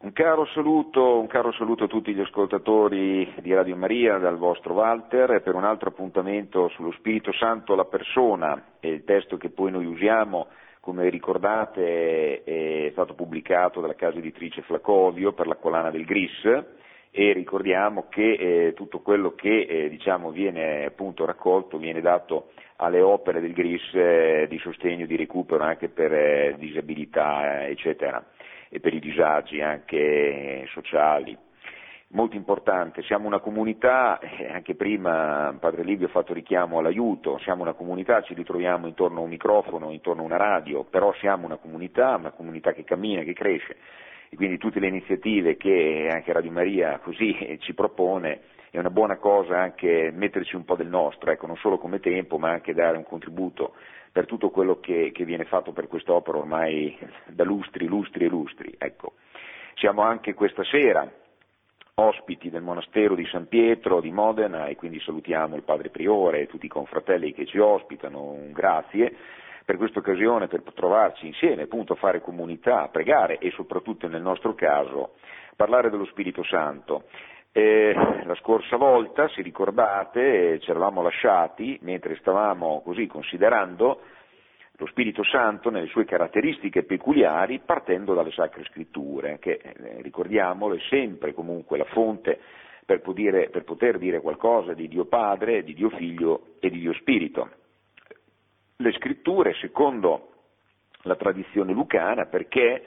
Un caro saluto a tutti gli ascoltatori di Radio Maria dal vostro Walter per un altro appuntamento sullo Spirito Santo, la persona, e il testo che poi noi usiamo, come ricordate, è stato pubblicato dalla casa editrice Flacovio per la collana del GRIS, e ricordiamo che tutto quello che viene appunto raccolto viene dato alle opere del GRIS di sostegno, di recupero anche per disabilità eccetera, e per i disagi anche sociali. Molto importante, siamo una comunità, anche prima Padre Livio ha fatto richiamo all'aiuto, siamo una comunità, ci ritroviamo intorno a un microfono, intorno a una radio, però siamo una comunità che cammina, che cresce, e quindi tutte le iniziative che anche Radio Maria così ci propone è una buona cosa anche metterci un po' del nostro, ecco, non solo come tempo ma anche dare un contributo per tutto quello che viene fatto per quest'opera ormai da lustri e lustri. Ecco. Siamo anche questa sera ospiti del monastero di San Pietro di Modena e quindi salutiamo il padre priore e tutti i confratelli che ci ospitano, un grazie per questa occasione, per trovarci insieme appunto a fare comunità, a pregare e soprattutto nel nostro caso parlare dello Spirito Santo. La scorsa volta, se ricordate, ci eravamo lasciati mentre stavamo così considerando lo Spirito Santo nelle sue caratteristiche peculiari, partendo dalle Sacre Scritture, che ricordiamolo è sempre comunque la fonte per poter dire qualcosa di Dio Padre, di Dio Figlio e di Dio Spirito. Le Scritture secondo la tradizione lucana, perché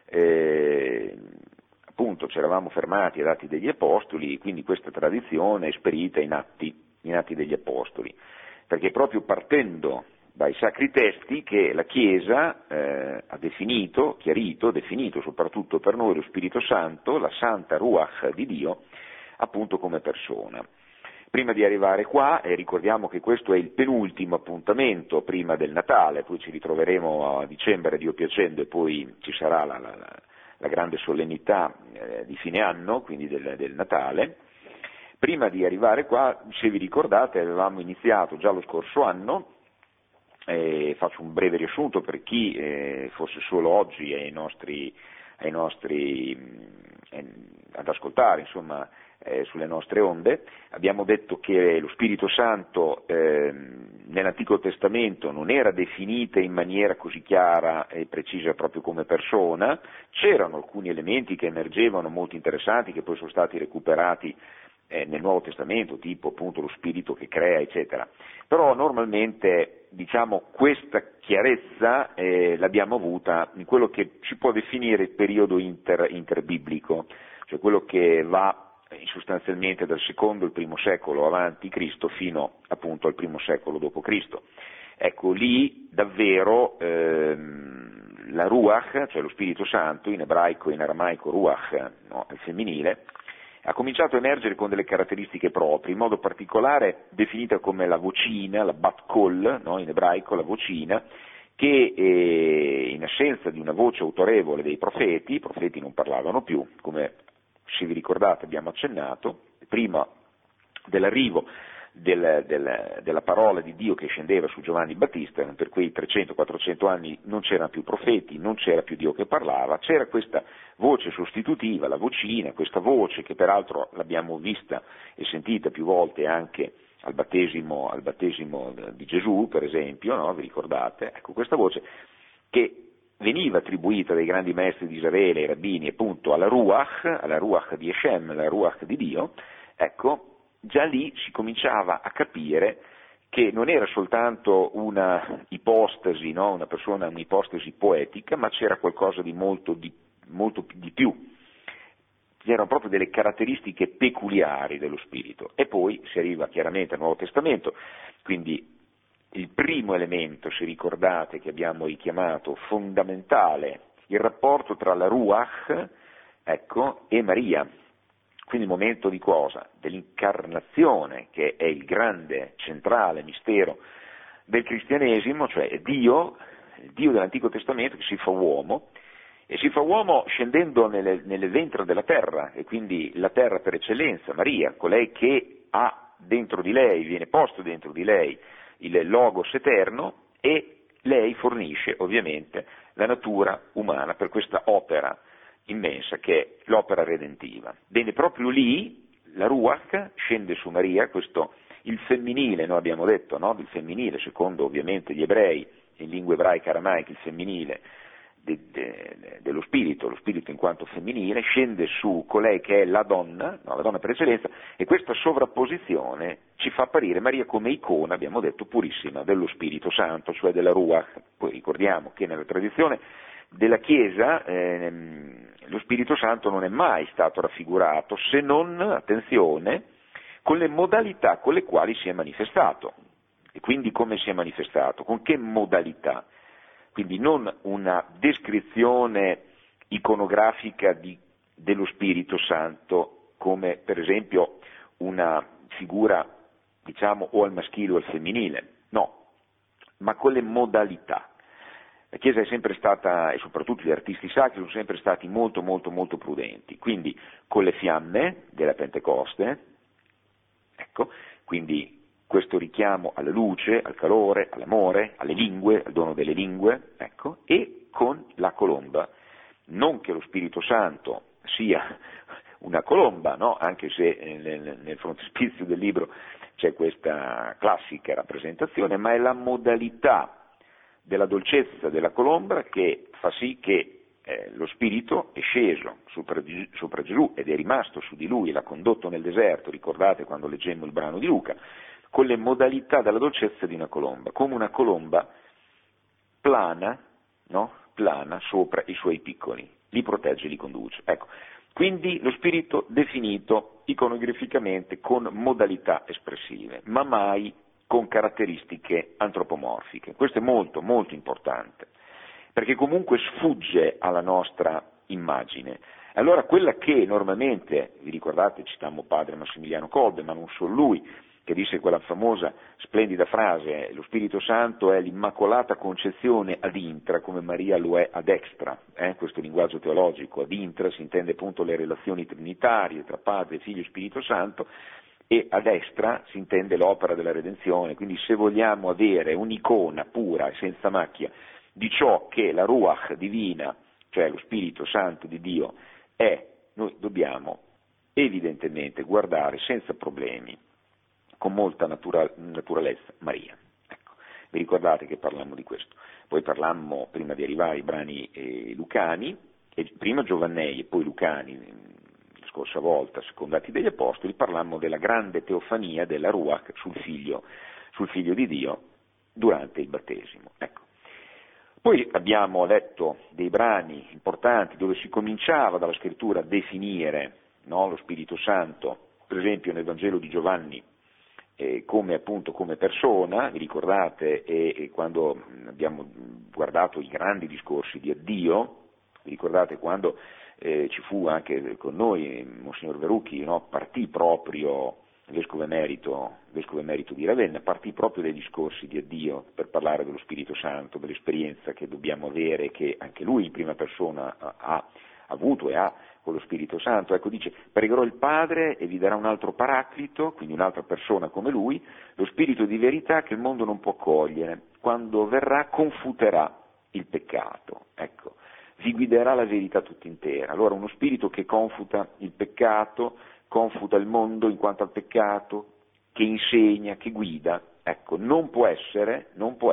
appunto ci eravamo fermati ad Atti degli Apostoli, quindi questa tradizione è esperita in Atti degli Apostoli, perché proprio partendo dai sacri testi che la Chiesa ha definito soprattutto per noi lo Spirito Santo, la Santa Ruach di Dio, appunto come persona. Prima di arrivare qua, ricordiamo che questo è il penultimo appuntamento prima del Natale, poi ci ritroveremo a dicembre, Dio piacendo, e poi ci sarà la grande solennità di fine anno, quindi del Natale. Prima di arrivare qua, se vi ricordate, avevamo iniziato già lo scorso anno, faccio un breve riassunto per chi fosse solo oggi ad ascoltare, insomma, sulle nostre onde. Abbiamo detto che lo Spirito Santo nell'Antico Testamento non era definita in maniera così chiara e precisa proprio come persona, c'erano alcuni elementi che emergevano molto interessanti che poi sono stati recuperati nel Nuovo Testamento, tipo appunto lo Spirito che crea, eccetera. Però normalmente questa chiarezza l'abbiamo avuta in quello che si può definire il periodo interbiblico, cioè quello che va sostanzialmente dal secondo al primo secolo avanti Cristo fino appunto al primo secolo dopo Cristo. Ecco, lì davvero la Ruach, cioè lo Spirito Santo, in ebraico e in aramaico Ruach, no, al femminile, ha cominciato a emergere con delle caratteristiche proprie, in modo particolare definita come la vocina, la bat kol, no, in ebraico la vocina, che in assenza di una voce autorevole dei profeti, i profeti non parlavano più, come se vi ricordate abbiamo accennato, prima dell'arrivo della parola di Dio che scendeva su Giovanni Battista, per quei 300-400 anni non c'erano più profeti, non c'era più Dio che parlava, c'era questa voce sostitutiva, la vocina, questa voce che peraltro l'abbiamo vista e sentita più volte anche al battesimo di Gesù, per esempio, no? Vi ricordate? Ecco, questa voce che veniva attribuita dai grandi maestri di Israele, ai rabbini, appunto alla Ruach di Hashem, alla Ruach di Dio, ecco, già lì si cominciava a capire che non era soltanto una ipostasi, no? Un'ipostasi poetica, ma c'era qualcosa di molto di più. C'erano proprio delle caratteristiche peculiari dello Spirito. E poi si arriva chiaramente al Nuovo Testamento, quindi il primo elemento, se ricordate, che abbiamo richiamato, fondamentale, il rapporto tra la Ruach, ecco, e Maria. Quindi il momento di cosa? Dell'incarnazione, che è il grande, centrale mistero del cristianesimo, cioè il Dio dell'Antico Testamento che si fa uomo, e si fa uomo scendendo nelle ventre della terra, e quindi la terra per eccellenza, Maria, colei che ha dentro di lei, viene posto dentro di lei il Logos eterno, e lei fornisce ovviamente la natura umana per questa opera immensa che è l'opera redentiva. Bene, proprio lì la Ruach scende su Maria, questo il femminile, noi abbiamo detto, no? Il femminile, secondo ovviamente gli ebrei, in lingua ebraica aramaica, il femminile dello spirito, lo spirito in quanto femminile, scende su colei che è la donna, no, la donna per eccellenza, e questa sovrapposizione ci fa apparire Maria come icona, abbiamo detto, purissima dello Spirito Santo, cioè della Ruach. Poi ricordiamo che nella tradizione della Chiesa lo Spirito Santo non è mai stato raffigurato, se non, attenzione, con le modalità con le quali si è manifestato. E quindi come si è manifestato? Con che modalità? Quindi non una descrizione iconografica dello Spirito Santo come per esempio una figura, diciamo, o al maschile o al femminile, no, ma con le modalità. La Chiesa è sempre stata, e soprattutto gli artisti sacri, sono sempre stati molto molto molto prudenti, quindi con le fiamme della Pentecoste, ecco, quindi questo richiamo alla luce, al calore, all'amore, alle lingue, al dono delle lingue, ecco, e con la colomba. Non che lo Spirito Santo sia una colomba, no? Anche se nel frontespizio del libro c'è questa classica rappresentazione, ma è la modalità della dolcezza della colomba che fa sì che lo Spirito è sceso sopra Gesù ed è rimasto su di lui e l'ha condotto nel deserto, ricordate quando leggemmo il brano di Luca, con le modalità della dolcezza di una colomba, come una colomba plana, no? Plana sopra i suoi piccoli, li protegge, li conduce. Ecco. Quindi lo Spirito definito iconograficamente con modalità espressive, ma mai con caratteristiche antropomorfiche. Questo è molto, molto importante, perché comunque sfugge alla nostra immagine. Allora quella che normalmente, vi ricordate, citammo padre Massimiliano Kolbe, ma non solo lui, che disse quella famosa, splendida frase, lo Spirito Santo è l'immacolata concezione ad intra, come Maria lo è ad extra, questo linguaggio teologico, ad intra si intende appunto le relazioni trinitarie tra Padre, Figlio e Spirito Santo, e a destra si intende l'opera della redenzione, quindi se vogliamo avere un'icona pura e senza macchia di ciò che la Ruach divina, cioè lo Spirito Santo di Dio, è, noi dobbiamo evidentemente guardare senza problemi, con molta naturalezza, Maria. Ecco. Vi ricordate che parlammo di questo? Poi parlammo, prima di arrivare ai brani lucani, prima Giovannei e poi Lucani, la scorsa volta, secondo Atti degli Apostoli, parlammo della grande teofania della Ruach sul figlio di Dio durante il battesimo. Ecco. Poi abbiamo letto dei brani importanti dove si cominciava dalla scrittura a definire, no, lo Spirito Santo, per esempio nel Vangelo di Giovanni, come appunto come persona, vi ricordate, e quando abbiamo guardato i grandi discorsi di addio, vi ricordate quando ci fu anche con noi Monsignor Verucchi, no, partì proprio vescovo emerito di Ravenna, partì proprio dai discorsi di addio per parlare dello Spirito Santo, dell'esperienza che dobbiamo avere, che anche lui in prima persona ha avuto e ha con lo Spirito Santo. Ecco, dice, pregherò il Padre e vi darà un altro paraclito, quindi un'altra persona come lui, lo Spirito di verità che il mondo non può cogliere, quando verrà confuterà il peccato, ecco, vi guiderà la verità tutta intera. Allora uno Spirito che confuta il peccato, confuta il mondo in quanto al peccato, che insegna, che guida, ecco, non può essere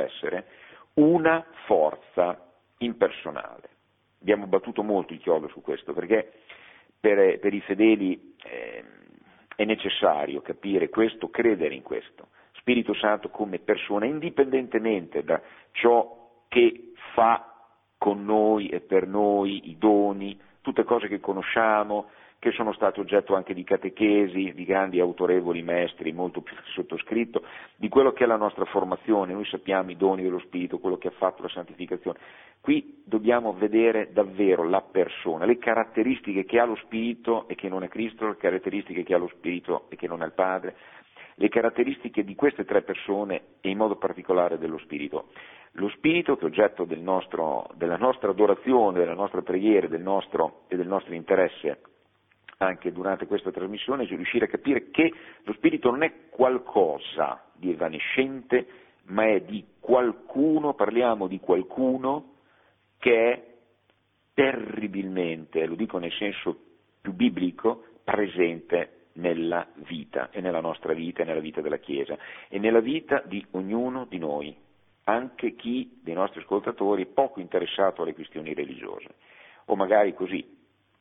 una forza impersonale. Abbiamo battuto molto il chiodo su questo, perché per i fedeli è necessario capire questo, credere in questo. Spirito Santo come persona, indipendentemente da ciò che fa con noi e per noi, i doni, tutte cose che conosciamo, che sono state oggetto anche di catechesi, di grandi autorevoli maestri, molto più sottoscritto, di quello che è la nostra formazione. Noi sappiamo i doni dello Spirito, quello che ha fatto la santificazione. Qui dobbiamo vedere davvero la persona, le caratteristiche che ha lo Spirito e che non è Cristo, le caratteristiche che ha lo Spirito e che non è il Padre, le caratteristiche di queste tre persone e in modo particolare dello Spirito. Lo Spirito che è oggetto della nostra adorazione, della nostra preghiera e del nostro interesse anche durante questa trasmissione, cioè riuscire a capire che lo Spirito non è qualcosa di evanescente, ma è di qualcuno, parliamo di qualcuno che è terribilmente, lo dico nel senso più biblico, presente nella vita, e nella nostra vita, e nella vita della Chiesa, e nella vita di ognuno di noi, anche chi dei nostri ascoltatori è poco interessato alle questioni religiose, o magari così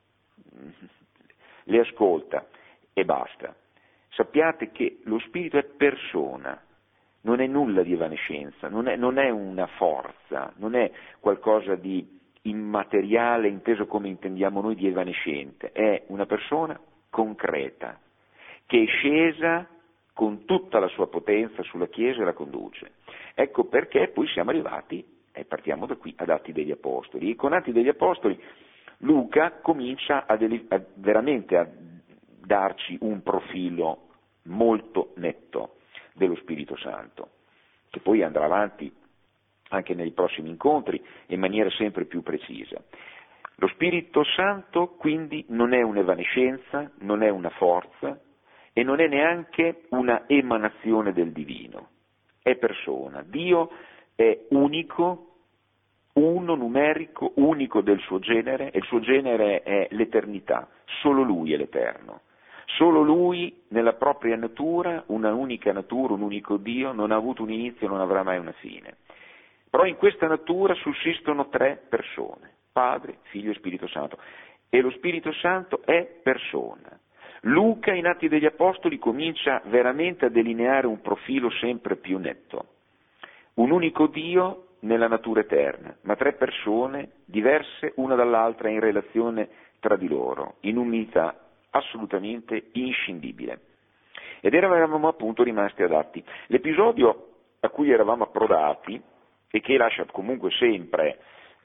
le ascolta e basta. Sappiate che lo Spirito è persona, non è nulla di evanescenza, non è una forza, non è qualcosa di immateriale inteso come intendiamo noi di evanescente, è una persona concreta che è scesa con tutta la sua potenza sulla Chiesa e la conduce. Ecco perché poi siamo arrivati, e partiamo da qui, ad Atti degli Apostoli, e con Atti degli Apostoli Luca comincia veramente a darci un profilo molto netto dello Spirito Santo, che poi andrà avanti anche nei prossimi incontri in maniera sempre più precisa. Lo Spirito Santo quindi non è un'evanescenza, non è una forza e non è neanche una emanazione del divino, è persona. Dio è unico, uno, numerico, unico del suo genere, e il suo genere è l'eternità, solo Lui è l'eterno. Solo Lui, nella propria natura, una unica natura, un unico Dio, non ha avuto un inizio e non avrà mai una fine. Però in questa natura sussistono tre persone, Padre, Figlio e Spirito Santo, e lo Spirito Santo è persona. Luca in Atti degli Apostoli comincia veramente a delineare un profilo sempre più netto. Un unico Dio nella natura eterna, ma tre persone diverse una dall'altra in relazione tra di loro, in unità assolutamente inscindibile. Ed eravamo appunto rimasti adatti. L'episodio a cui eravamo approdati, e che lascia comunque sempre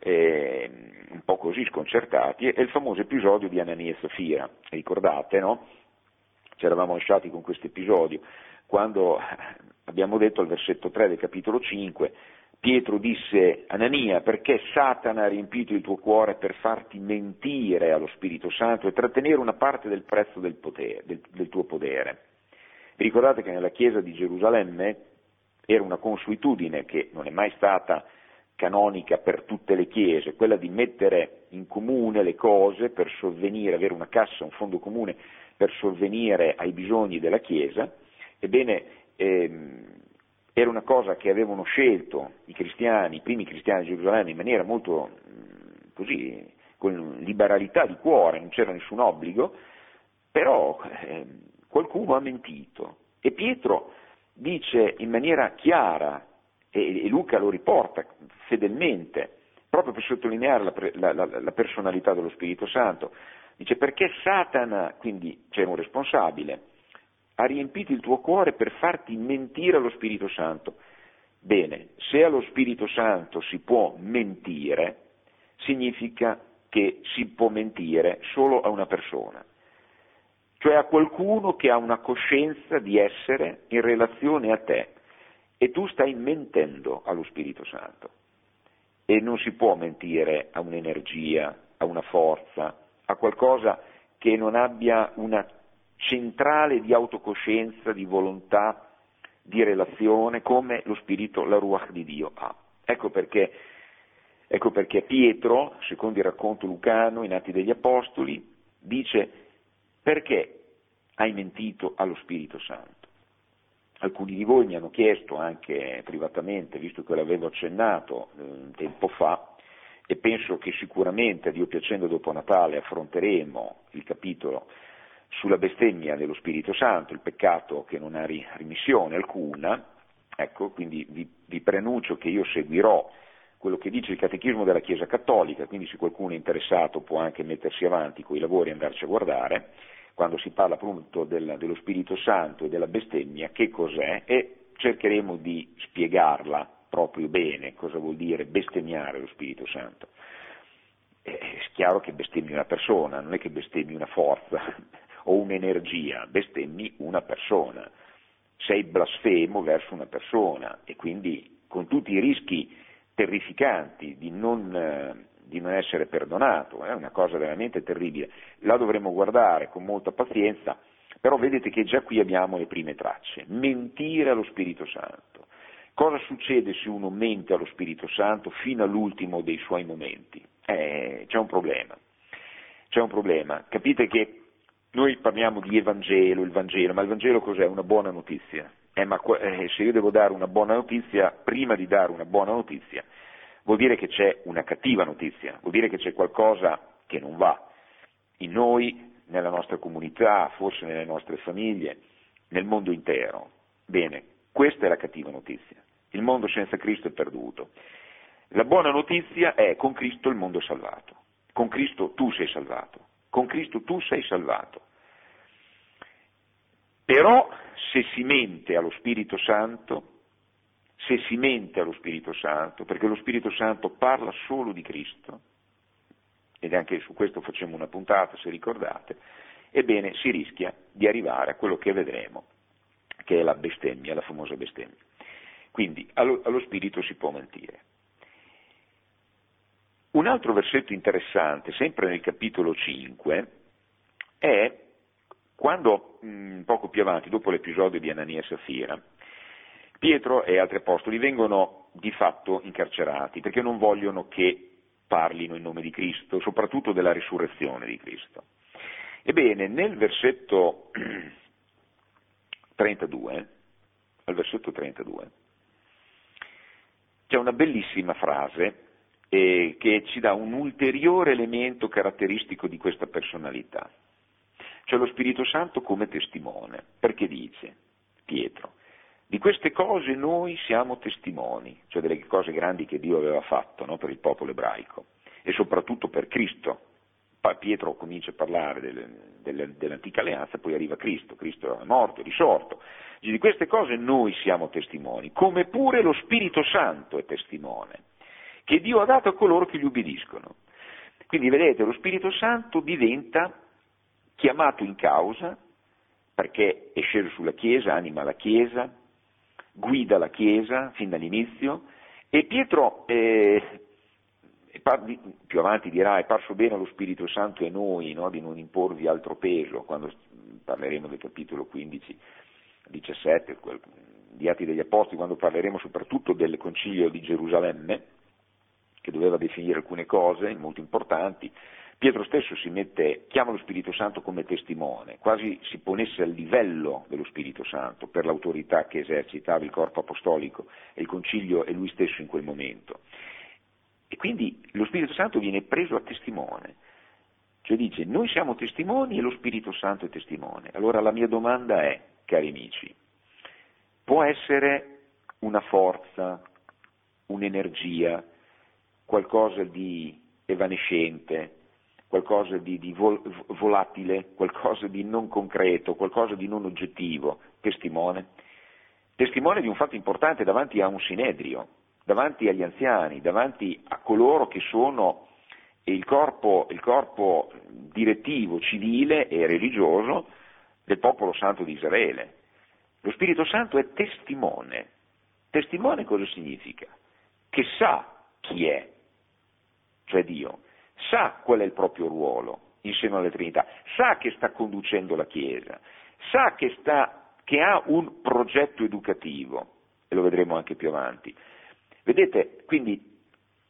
un po' così sconcertati, è il famoso episodio di Anania e Safira. Ricordate, no? Ci eravamo lasciati con questo episodio, quando abbiamo detto al versetto 3 del capitolo 5, Pietro disse: Anania, perché Satana ha riempito il tuo cuore per farti mentire allo Spirito Santo e trattenere una parte del prezzo del tuo podere? Vi ricordate che nella chiesa di Gerusalemme era una consuetudine che non è mai stata canonica per tutte le chiese, quella di mettere in comune le cose per sovvenire, avere una cassa, un fondo comune per sovvenire ai bisogni della chiesa. Ebbene, era una cosa che avevano scelto i cristiani, i primi cristiani di Gerusalemme, in maniera molto così, con liberalità di cuore, non c'era nessun obbligo, però qualcuno ha mentito, e Pietro dice in maniera chiara, e Luca lo riporta fedelmente, proprio per sottolineare la personalità dello Spirito Santo, dice: perché Satana, quindi c'era un responsabile, ha riempito il tuo cuore per farti mentire allo Spirito Santo. Bene, se allo Spirito Santo si può mentire, significa che si può mentire solo a una persona, cioè a qualcuno che ha una coscienza di essere in relazione a te, e tu stai mentendo allo Spirito Santo. E non si può mentire a un'energia, a una forza, a qualcosa che non abbia una centrale di autocoscienza, di volontà, di relazione, come lo Spirito, la Ruach di Dio ha. Ecco perché Pietro, secondo il racconto lucano in Atti degli Apostoli, dice: perché hai mentito allo Spirito Santo? Alcuni di voi mi hanno chiesto anche privatamente, visto che l'avevo accennato tempo fa, e penso che sicuramente, Dio piacendo, dopo Natale affronteremo il capitolo sulla bestemmia dello Spirito Santo, il peccato che non ha rimissione alcuna. Ecco, quindi vi preannuncio che io seguirò quello che dice il Catechismo della Chiesa Cattolica, quindi se qualcuno è interessato può anche mettersi avanti con i lavori e andarci a guardare, quando si parla appunto dello Spirito Santo e della bestemmia, che cos'è, e cercheremo di spiegarla proprio bene, cosa vuol dire bestemmiare lo Spirito Santo. È chiaro che bestemmi una persona, non è che bestemmi una forza o un'energia, bestemmi una persona, sei blasfemo verso una persona, e quindi con tutti i rischi terrificanti di non essere perdonato, è una cosa veramente terribile. La dovremo guardare con molta pazienza, però vedete che già qui abbiamo le prime tracce. Mentire allo Spirito Santo. Cosa succede se uno mente allo Spirito Santo fino all'ultimo dei suoi momenti? C'è un problema. Capite che noi parliamo di Evangelo, il Vangelo, ma il Vangelo cos'è? Una buona notizia. Se io devo dare una buona notizia, prima di dare una buona notizia, vuol dire che c'è una cattiva notizia, vuol dire che c'è qualcosa che non va in noi, nella nostra comunità, forse nelle nostre famiglie, nel mondo intero. Bene, questa è la cattiva notizia. Il mondo senza Cristo è perduto. La buona notizia è: con Cristo il mondo è salvato, con Cristo tu sei salvato, con Cristo tu sei salvato. Però se si mente allo Spirito Santo, perché lo Spirito Santo parla solo di Cristo, ed anche su questo facciamo una puntata, se ricordate, ebbene si rischia di arrivare a quello che vedremo, che è la bestemmia, la famosa bestemmia. Quindi allo Spirito si può mentire. Un altro versetto interessante, sempre nel capitolo 5, è quando, poco più avanti, dopo l'episodio di Anania e Safira, Pietro e altri apostoli vengono di fatto incarcerati perché non vogliono che parlino in nome di Cristo, soprattutto della risurrezione di Cristo. Ebbene, nel versetto 32, c'è una bellissima frase che ci dà un ulteriore elemento caratteristico di questa personalità. C'è lo Spirito Santo come testimone, perché dice Pietro: di queste cose noi siamo testimoni, cioè delle cose grandi che Dio aveva fatto, no, per il popolo ebraico e soprattutto per Cristo. Pietro comincia a parlare dell'antica alleanza, poi arriva Cristo è morto, è risorto. Dice: di queste cose noi siamo testimoni, come pure lo Spirito Santo è testimone, che Dio ha dato a coloro che gli ubbidiscono. Quindi vedete, lo Spirito Santo diventa chiamato in causa perché è sceso sulla Chiesa, anima la Chiesa, guida la Chiesa fin dall'inizio, e Pietro più avanti dirà: è parso bene allo Spirito Santo e noi, no, di non imporvi altro peso, quando parleremo del capitolo 15, 17, di Atti degli Apostoli, quando parleremo soprattutto del Concilio di Gerusalemme, che doveva definire alcune cose molto importanti. Pietro stesso chiama lo Spirito Santo come testimone, quasi si ponesse al livello dello Spirito Santo per l'autorità che esercitava il corpo apostolico e il concilio e lui stesso in quel momento. E quindi lo Spirito Santo viene preso a testimone, cioè dice: noi siamo testimoni e lo Spirito Santo è testimone. Allora la mia domanda è, cari amici, può essere una forza, un'energia, qualcosa di evanescente, qualcosa di volatile, qualcosa di non concreto, qualcosa di non oggettivo, testimone di un fatto importante davanti a un sinedrio, davanti agli anziani, davanti a coloro che sono il corpo direttivo, civile e religioso del popolo santo di Israele. Lo Spirito Santo è testimone. Testimone cosa significa? Che sa chi è, cioè Dio, sa qual è il proprio ruolo in seno alla Trinità, sa che sta conducendo la Chiesa, sa che ha un progetto educativo, e lo vedremo anche più avanti. Vedete, quindi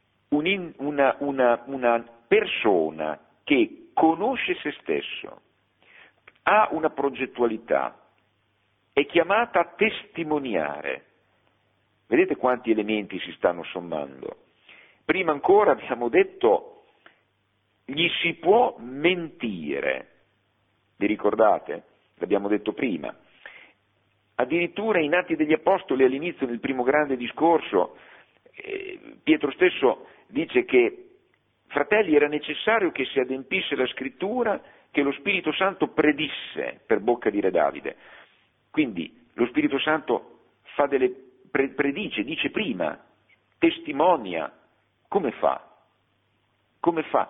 una persona che conosce se stesso, ha una progettualità, è chiamata a testimoniare. Vedete quanti elementi si stanno sommando? Prima ancora abbiamo detto: gli si può mentire, vi ricordate? L'abbiamo detto prima. Addirittura in Atti degli Apostoli, all'inizio del primo grande discorso, Pietro stesso dice che, fratelli, era necessario che si adempisse la scrittura che lo Spirito Santo predisse per bocca di Re Davide. Quindi lo Spirito Santo predice, dice prima, testimonia. Come fa? Come fa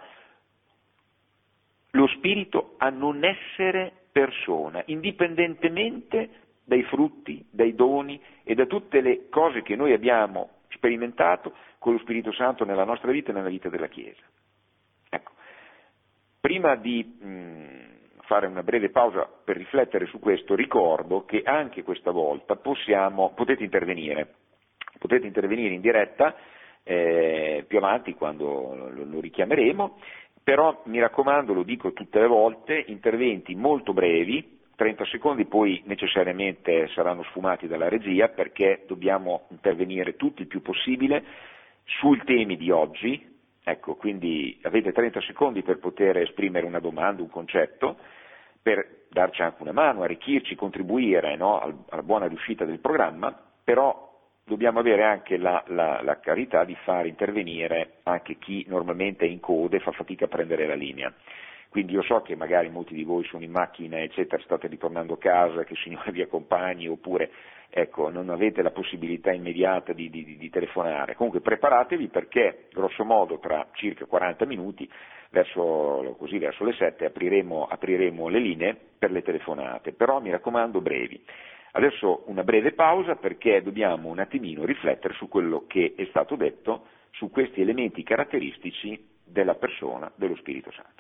lo Spirito a non essere persona, indipendentemente dai frutti, dai doni e da tutte le cose che noi abbiamo sperimentato con lo Spirito Santo nella nostra vita e nella vita della Chiesa? Ecco, prima di fare una breve pausa per riflettere su questo, ricordo che anche questa volta potete intervenire in diretta più avanti quando lo richiameremo, però mi raccomando, lo dico tutte le volte, interventi molto brevi, 30 secondi, poi necessariamente saranno sfumati dalla regia perché dobbiamo intervenire tutti il più possibile sui temi di oggi. Ecco, quindi avete 30 secondi per poter esprimere una domanda, un concetto, per darci anche una mano, arricchirci, contribuire, no, alla buona riuscita del programma, però dobbiamo avere anche la carità di far intervenire anche chi normalmente è in coda e fa fatica a prendere la linea. Quindi io so che magari molti di voi sono in macchina, eccetera, state ritornando a casa, che il Signore vi accompagni, oppure ecco, non avete la possibilità immediata di telefonare. Comunque preparatevi perché, grosso modo, tra circa 40 minuti, verso le 7, apriremo le linee per le telefonate, però mi raccomando brevi. Adesso una breve pausa perché dobbiamo un attimino riflettere su quello che è stato detto, su questi elementi caratteristici della persona dello Spirito Santo.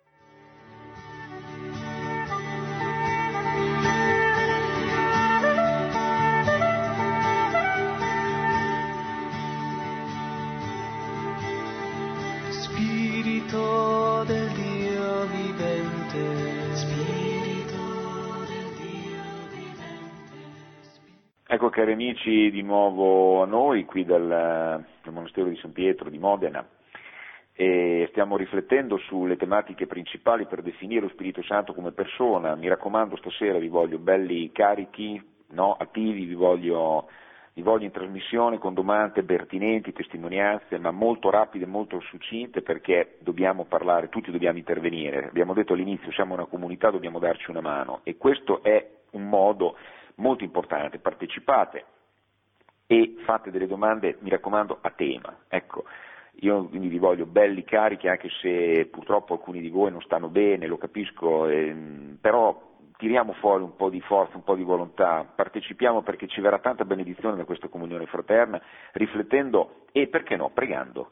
Spirito del Dio vivente, Spirito del Dio vivente. Ecco cari amici di nuovo a noi qui dal Monastero di San Pietro di Modena e stiamo riflettendo sulle tematiche principali per definire lo Spirito Santo come persona. Mi raccomando, stasera vi voglio belli carichi, no, attivi, vi voglio in trasmissione con domande pertinenti, testimonianze, ma molto rapide, molto succinte perché dobbiamo parlare, tutti dobbiamo intervenire. Abbiamo detto all'inizio, siamo una comunità, dobbiamo darci una mano e questo è un modo molto importante. Partecipate e fate delle domande, mi raccomando, a tema. Ecco, io quindi vi voglio belli carichi, anche se purtroppo alcuni di voi non stanno bene, lo capisco, però tiriamo fuori un po' di forza, un po' di volontà, partecipiamo perché ci verrà tanta benedizione da questa comunione fraterna, riflettendo e perché no, pregando,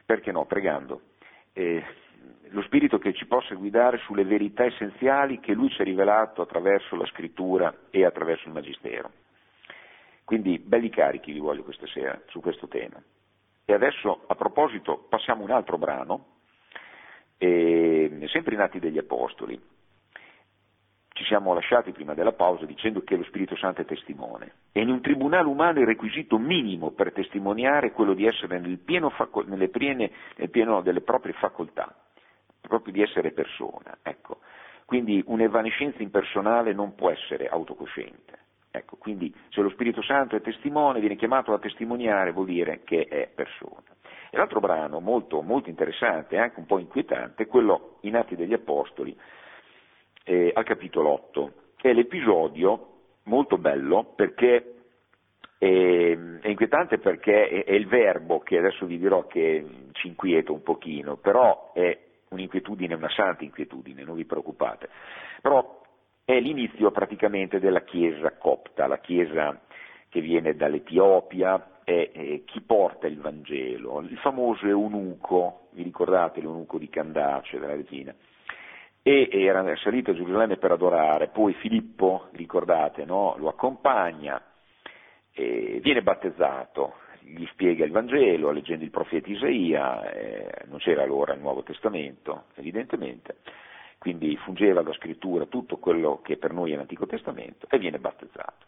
lo Spirito che ci possa guidare sulle verità essenziali che Lui ci ha rivelato attraverso la Scrittura e attraverso il Magistero. Quindi belli carichi vi voglio questa sera su questo tema. E adesso a proposito passiamo a un altro brano, sempre in Atti degli Apostoli. Ci siamo lasciati prima della pausa dicendo che lo Spirito Santo è testimone e in un tribunale umano il requisito minimo per testimoniare è quello di essere nel pieno delle proprie facoltà, proprio di essere persona. Ecco. Quindi un'evanescenza impersonale non può essere autocosciente. Ecco, quindi se lo Spirito Santo è testimone, viene chiamato a testimoniare, vuol dire che è persona. E l'altro brano, molto, molto interessante e anche un po' inquietante, è quello in Atti degli Apostoli, al capitolo 8. È l'episodio molto bello perché è inquietante perché è il verbo che adesso vi dirò che ci inquieta un pochino, però è un'inquietudine, una santa inquietudine, non vi preoccupate. Però è l'inizio praticamente della chiesa copta, la chiesa che viene dall'Etiopia, è chi porta il Vangelo, il famoso eunuco, vi ricordate l'eunuco di Candace, della regina? E era salito a Gerusalemme per adorare, poi Filippo, ricordate, no? Lo accompagna, viene battezzato, gli spiega il Vangelo, leggendo il profeta Isaia, non c'era allora il Nuovo Testamento, evidentemente, quindi fungeva la scrittura tutto quello che per noi è l'Antico Testamento, e viene battezzato.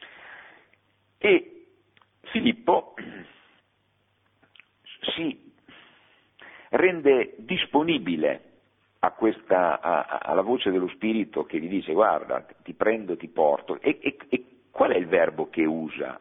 E Filippo si rende disponibile alla voce dello Spirito che gli dice guarda, ti prendo, ti porto. E qual è il verbo che usa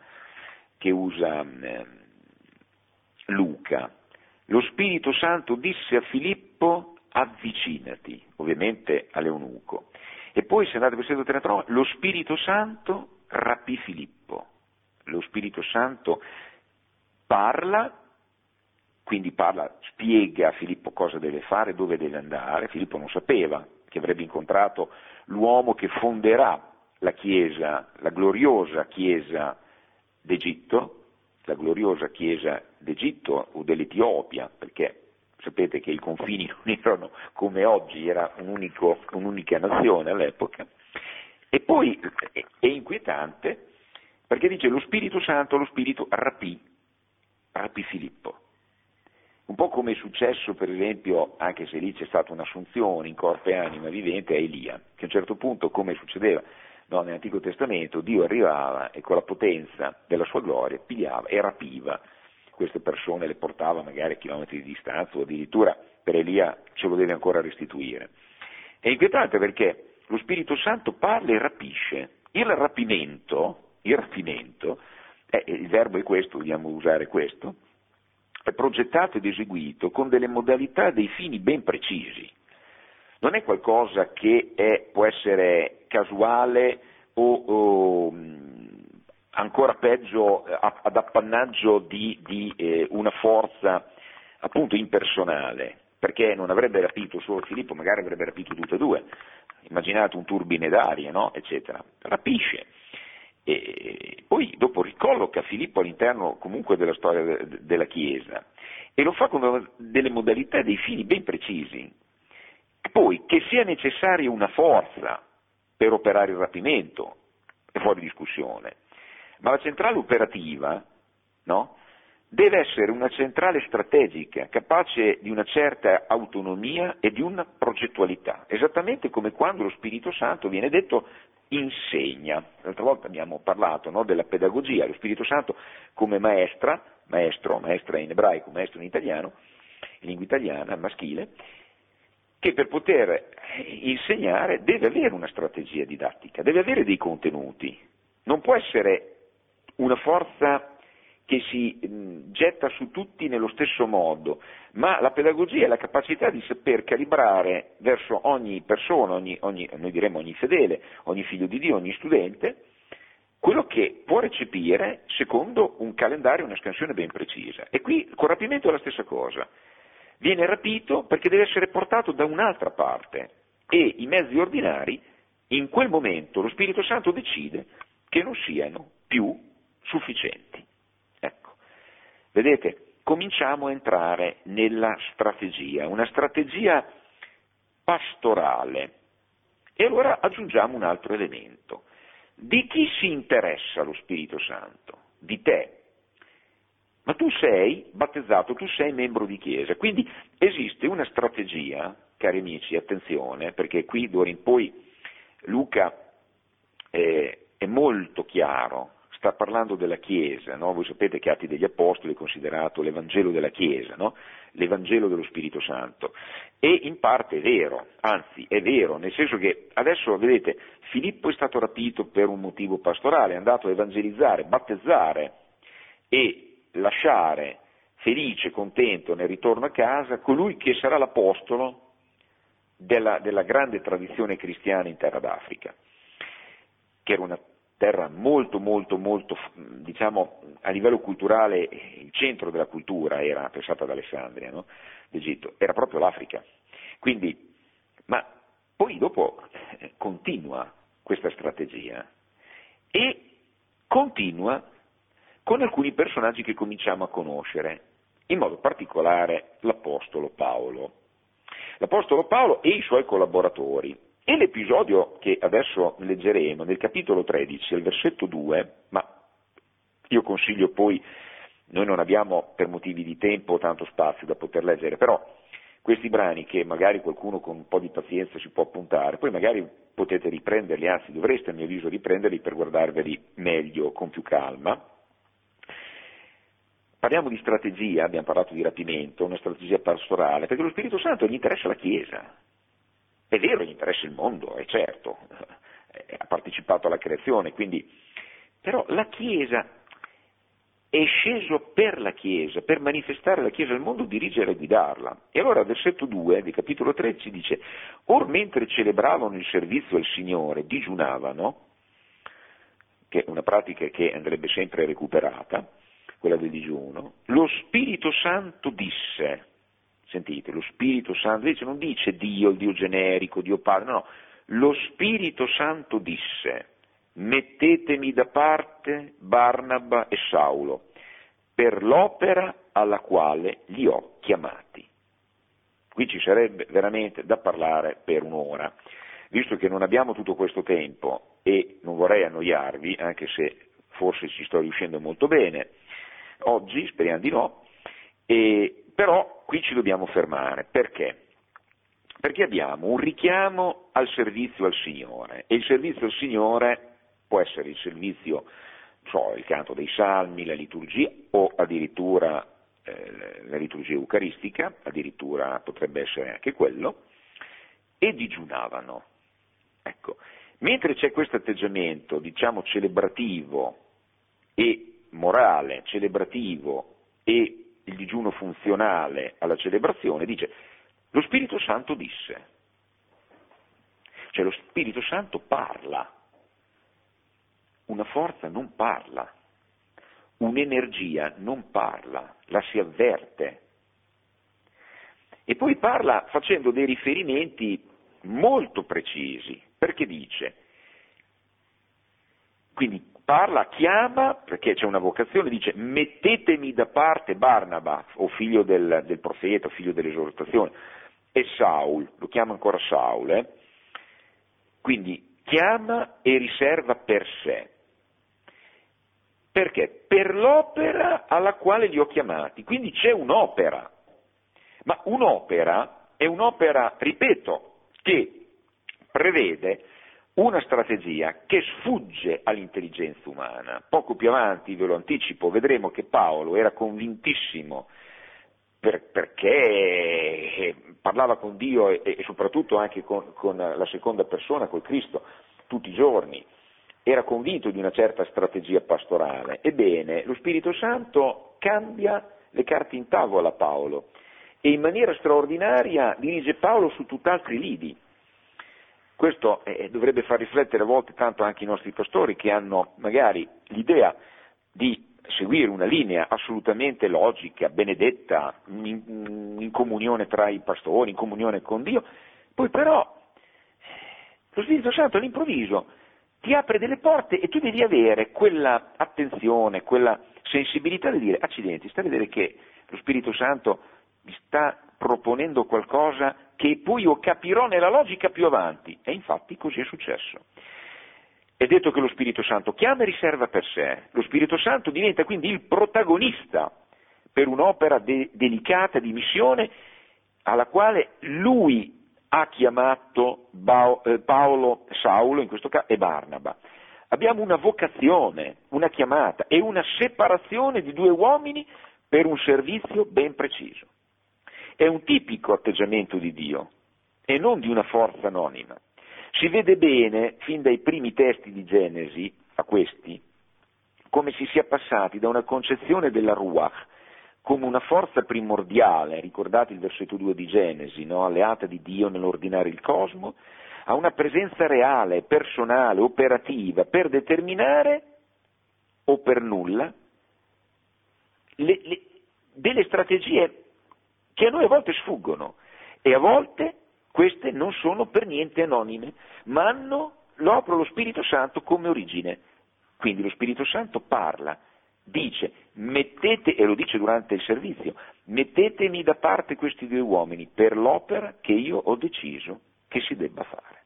Luca? Lo Spirito Santo disse a Filippo avvicinati, ovviamente all'eunuco. E poi se andate versetto 39, lo Spirito Santo rapì Filippo. Lo Spirito Santo parla, spiega a Filippo cosa deve fare, dove deve andare. Filippo non sapeva che avrebbe incontrato l'uomo che fonderà la Chiesa, la gloriosa Chiesa d'Egitto o dell'Etiopia, perché sapete che i confini non erano come oggi, era un'unica nazione all'epoca. E poi è inquietante perché dice lo Spirito Santo, lo Spirito rapì Filippo. Un po' come è successo, per esempio, anche se lì c'è stata un'assunzione in corpo e anima vivente, a Elia, che a un certo punto, come succedeva nell'Antico Testamento, Dio arrivava e con la potenza della sua gloria pigliava e rapiva queste persone, le portava magari a chilometri di distanza o addirittura per Elia ce lo deve ancora restituire. È inquietante perché lo Spirito Santo parla e rapisce. Il rapimento, il verbo è questo, vogliamo usare questo, è progettato ed eseguito con delle modalità, dei fini ben precisi. Non è qualcosa che può essere casuale o ancora peggio ad appannaggio di una forza appunto impersonale, perché non avrebbe rapito solo Filippo, magari avrebbe rapito tutte e due. Immaginate un turbine d'aria, no? Eccetera. Rapisce. E poi dopo ricolloca Filippo all'interno comunque della storia della Chiesa e lo fa con delle modalità e dei fini ben precisi. E poi che sia necessaria una forza per operare il rapimento è fuori discussione, ma la centrale operativa, no? Deve essere una centrale strategica, capace di una certa autonomia e di una progettualità, esattamente come quando lo Spirito Santo viene detto insegna. L'altra volta abbiamo parlato, no, della pedagogia, lo Spirito Santo come maestra in ebraico, maestro in italiano, in lingua italiana, maschile, che per poter insegnare deve avere una strategia didattica, deve avere dei contenuti, non può essere una forza che si getta su tutti nello stesso modo, ma la pedagogia è la capacità di saper calibrare verso ogni persona, noi diremmo ogni fedele, ogni figlio di Dio, ogni studente, quello che può recepire secondo un calendario, una scansione ben precisa. E qui col rapimento è la stessa cosa. Viene rapito perché deve essere portato da un'altra parte e i mezzi ordinari, in quel momento lo Spirito Santo decide che non siano più sufficienti. Ecco, vedete, cominciamo a entrare nella strategia, una strategia pastorale. E allora aggiungiamo un altro elemento. Di chi si interessa lo Spirito Santo? Di te. Ma tu sei battezzato, tu sei membro di Chiesa, quindi esiste una strategia, cari amici, attenzione, perché qui d'ora in poi Luca è molto chiaro, sta parlando della Chiesa, no? Voi sapete che Atti degli Apostoli è considerato l'Evangelo della Chiesa, no? L'Evangelo dello Spirito Santo, e in parte è vero, anzi è vero, nel senso che adesso, vedete, Filippo è stato rapito per un motivo pastorale, è andato a evangelizzare, battezzare e lasciare felice, contento nel ritorno a casa colui che sarà l'apostolo della grande tradizione cristiana in terra d'Africa, che era una terra molto, diciamo, a livello culturale, il centro della cultura era, pensate ad Alessandria, no? D'Egitto, era proprio l'Africa. Quindi, ma poi dopo continua questa strategia e continua con alcuni personaggi che cominciamo a conoscere, in modo particolare l'Apostolo Paolo. L'Apostolo Paolo e i suoi collaboratori. E l'episodio che adesso leggeremo, nel capitolo 13, al versetto 2, ma io consiglio poi, noi non abbiamo per motivi di tempo tanto spazio da poter leggere, però questi brani che magari qualcuno con un po' di pazienza si può appuntare, poi magari potete riprenderli, anzi dovreste a mio avviso riprenderli per guardarveli meglio, con più calma. Parliamo di strategia, abbiamo parlato di rapimento, una strategia pastorale, perché lo Spirito Santo gli interessa la Chiesa. È vero, gli interessa il mondo, è certo, ha partecipato alla creazione, quindi, però la Chiesa è sceso per la Chiesa, per manifestare la Chiesa al mondo, dirigere e guidarla. E allora al versetto 2 del capitolo 13 dice: or mentre celebravano il servizio al Signore, digiunavano, che è una pratica che andrebbe sempre recuperata, quella del digiuno, lo Spirito Santo disse, sentite, lo Spirito Santo dice, non dice Dio, il Dio generico, Dio Padre, no, lo Spirito Santo disse: mettetemi da parte Barnaba e Saulo per l'opera alla quale li ho chiamati. Qui ci sarebbe veramente da parlare per un'ora, visto che non abbiamo tutto questo tempo e non vorrei annoiarvi, anche se forse ci sto riuscendo molto bene oggi, speriamo di no, però qui ci dobbiamo fermare, perché? Perché abbiamo un richiamo al servizio al Signore, e il servizio al Signore può essere il servizio, il canto dei salmi, la liturgia, o addirittura la liturgia eucaristica, addirittura potrebbe essere anche quello, e digiunavano. Ecco, mentre c'è questo atteggiamento, diciamo, celebrativo e morale, celebrativo e il digiuno funzionale alla celebrazione, dice, lo Spirito Santo disse, cioè lo Spirito Santo parla, una forza non parla, un'energia non parla, la si avverte. E poi parla facendo dei riferimenti molto precisi, perché dice, quindi parla, chiama, perché c'è una vocazione, dice mettetemi da parte Barnaba, o figlio del profeta, o figlio dell'esortazione, e Saul, lo chiama ancora Saul, quindi chiama e riserva per sé. Perché? Per l'opera alla quale li ho chiamati, quindi c'è un'opera, ma un'opera è un'opera, ripeto, che prevede una strategia che sfugge all'intelligenza umana. Poco più avanti, ve lo anticipo, vedremo che Paolo era convintissimo perché parlava con Dio e soprattutto anche con la seconda persona, col Cristo, tutti i giorni. Era convinto di una certa strategia pastorale. Ebbene, lo Spirito Santo cambia le carte in tavola a Paolo e in maniera straordinaria dirige Paolo su tutt'altri lidi. Questo dovrebbe far riflettere a volte tanto anche i nostri pastori, che hanno magari l'idea di seguire una linea assolutamente logica, benedetta, in comunione tra i pastori, in comunione con Dio, poi però lo Spirito Santo all'improvviso ti apre delle porte e tu devi avere quella attenzione, quella sensibilità di dire, accidenti, sta a vedere che lo Spirito Santo mi sta proponendo qualcosa che poi io capirò nella logica più avanti. E infatti così è successo. È detto che lo Spirito Santo chiama e riserva per sé. Lo Spirito Santo diventa quindi il protagonista per un'opera delicata di missione alla quale lui ha chiamato Paolo, Saulo in questo caso, e Barnaba. Abbiamo una vocazione, una chiamata e una separazione di due uomini per un servizio ben preciso. È un tipico atteggiamento di Dio e non di una forza anonima. Si vede bene, fin dai primi testi di Genesi a questi, come si sia passati da una concezione della Ruach come una forza primordiale, ricordate il versetto 2 di Genesi, no? Alleata di Dio nell'ordinare il cosmo, a una presenza reale, personale, operativa, per determinare o per nulla delle strategie che a noi a volte sfuggono e a volte queste non sono per niente anonime, ma hanno lo Spirito Santo come origine. Quindi lo Spirito Santo parla, dice, mettete, e lo dice durante il servizio, mettetemi da parte questi due uomini per l'opera che io ho deciso che si debba fare.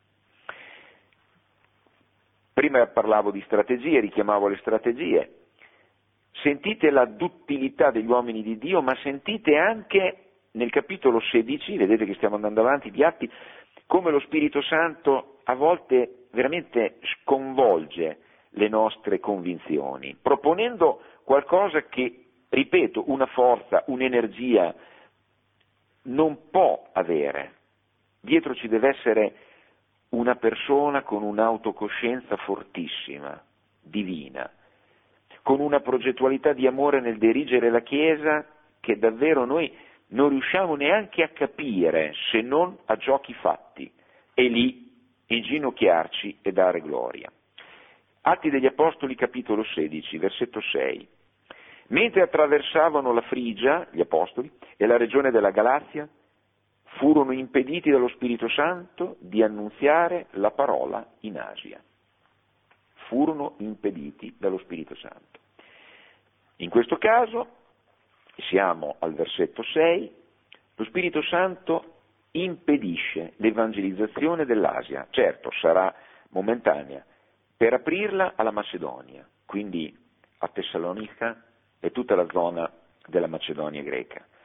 Prima parlavo di strategie, richiamavo le strategie. Sentite la duttilità degli uomini di Dio, ma sentite anche nel capitolo 16, vedete che stiamo andando avanti, di Atti, come lo Spirito Santo a volte veramente sconvolge le nostre convinzioni, proponendo qualcosa che, ripeto, una forza, un'energia non può avere. Dietro ci deve essere una persona con un'autocoscienza fortissima, divina, con una progettualità di amore nel dirigere la Chiesa che davvero noi non riusciamo neanche a capire se non a giochi fatti, e lì inginocchiarci e dare gloria. Atti degli Apostoli, capitolo 16, versetto 6. Mentre attraversavano la Frigia, gli Apostoli, e la regione della Galazia, furono impediti dallo Spirito Santo di annunziare la parola in Asia. Furono impediti dallo Spirito Santo. In questo caso, siamo al versetto 6, lo Spirito Santo impedisce l'evangelizzazione dell'Asia. Certo, sarà momentanea, per aprirla alla Macedonia, quindi a Tessalonica e tutta la zona della Macedonia greca.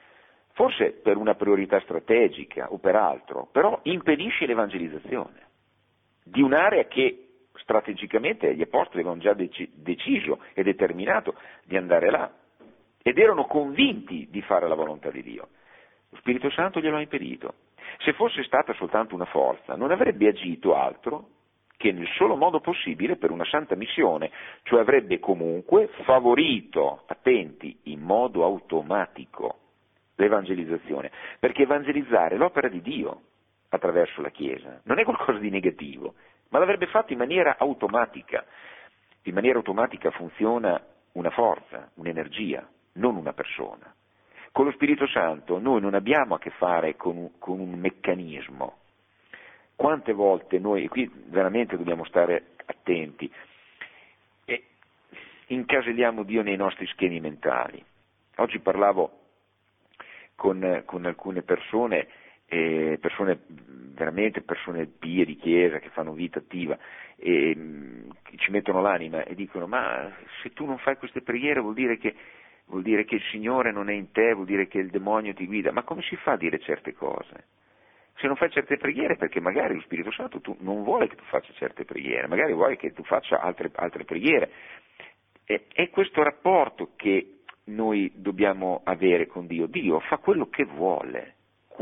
forse per una priorità strategica o per altro, però impedisce l'evangelizzazione di un'area che strategicamente gli apostoli avevano già deciso e determinato di andare là ed erano convinti di fare la volontà di Dio. Lo Spirito Santo glielo ha impedito. Se fosse stata soltanto una forza, non avrebbe agito altro che nel solo modo possibile per una santa missione, cioè avrebbe comunque favorito, attenti, in modo automatico l'evangelizzazione, perché evangelizzare è l'opera di Dio attraverso la Chiesa, non è qualcosa di negativo, ma l'avrebbe fatto in maniera automatica. In maniera automatica funziona una forza, un'energia, non una persona. Con lo Spirito Santo noi non abbiamo a che fare con un meccanismo. Quante volte noi, e qui veramente dobbiamo stare attenti, e incaselliamo Dio nei nostri schemi mentali. Oggi parlavo con alcune persone veramente persone pie di chiesa che fanno vita attiva e ci mettono l'anima e dicono: ma se tu non fai queste preghiere vuol dire che il Signore non è in te, vuol dire che il demonio ti guida. Ma come si fa a dire certe cose? Se non fai certe preghiere, perché magari lo Spirito Santo non vuole che tu faccia certe preghiere, magari vuole che tu faccia altre preghiere. È questo rapporto che noi dobbiamo avere con Dio. Dio fa quello che vuole,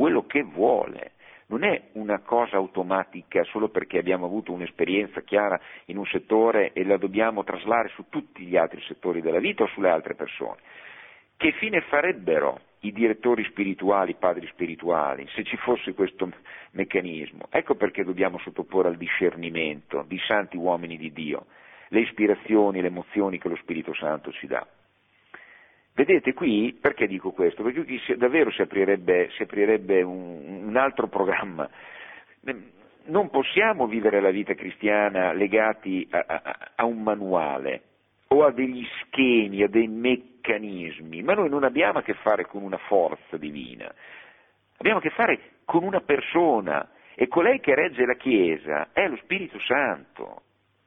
non è una cosa automatica solo perché abbiamo avuto un'esperienza chiara in un settore e la dobbiamo traslare su tutti gli altri settori della vita o sulle altre persone. Che fine farebbero i direttori spirituali, i padri spirituali, se ci fosse questo meccanismo? Ecco perché dobbiamo sottoporre al discernimento di santi uomini di Dio le ispirazioni, le emozioni che lo Spirito Santo ci dà. Vedete qui, perché dico questo? Perché qui davvero si aprirebbe un altro programma. Non possiamo vivere la vita cristiana legati a un manuale o a degli schemi, a dei meccanismi, ma noi non abbiamo a che fare con una forza divina, abbiamo a che fare con una persona e colei che regge la Chiesa è lo Spirito Santo.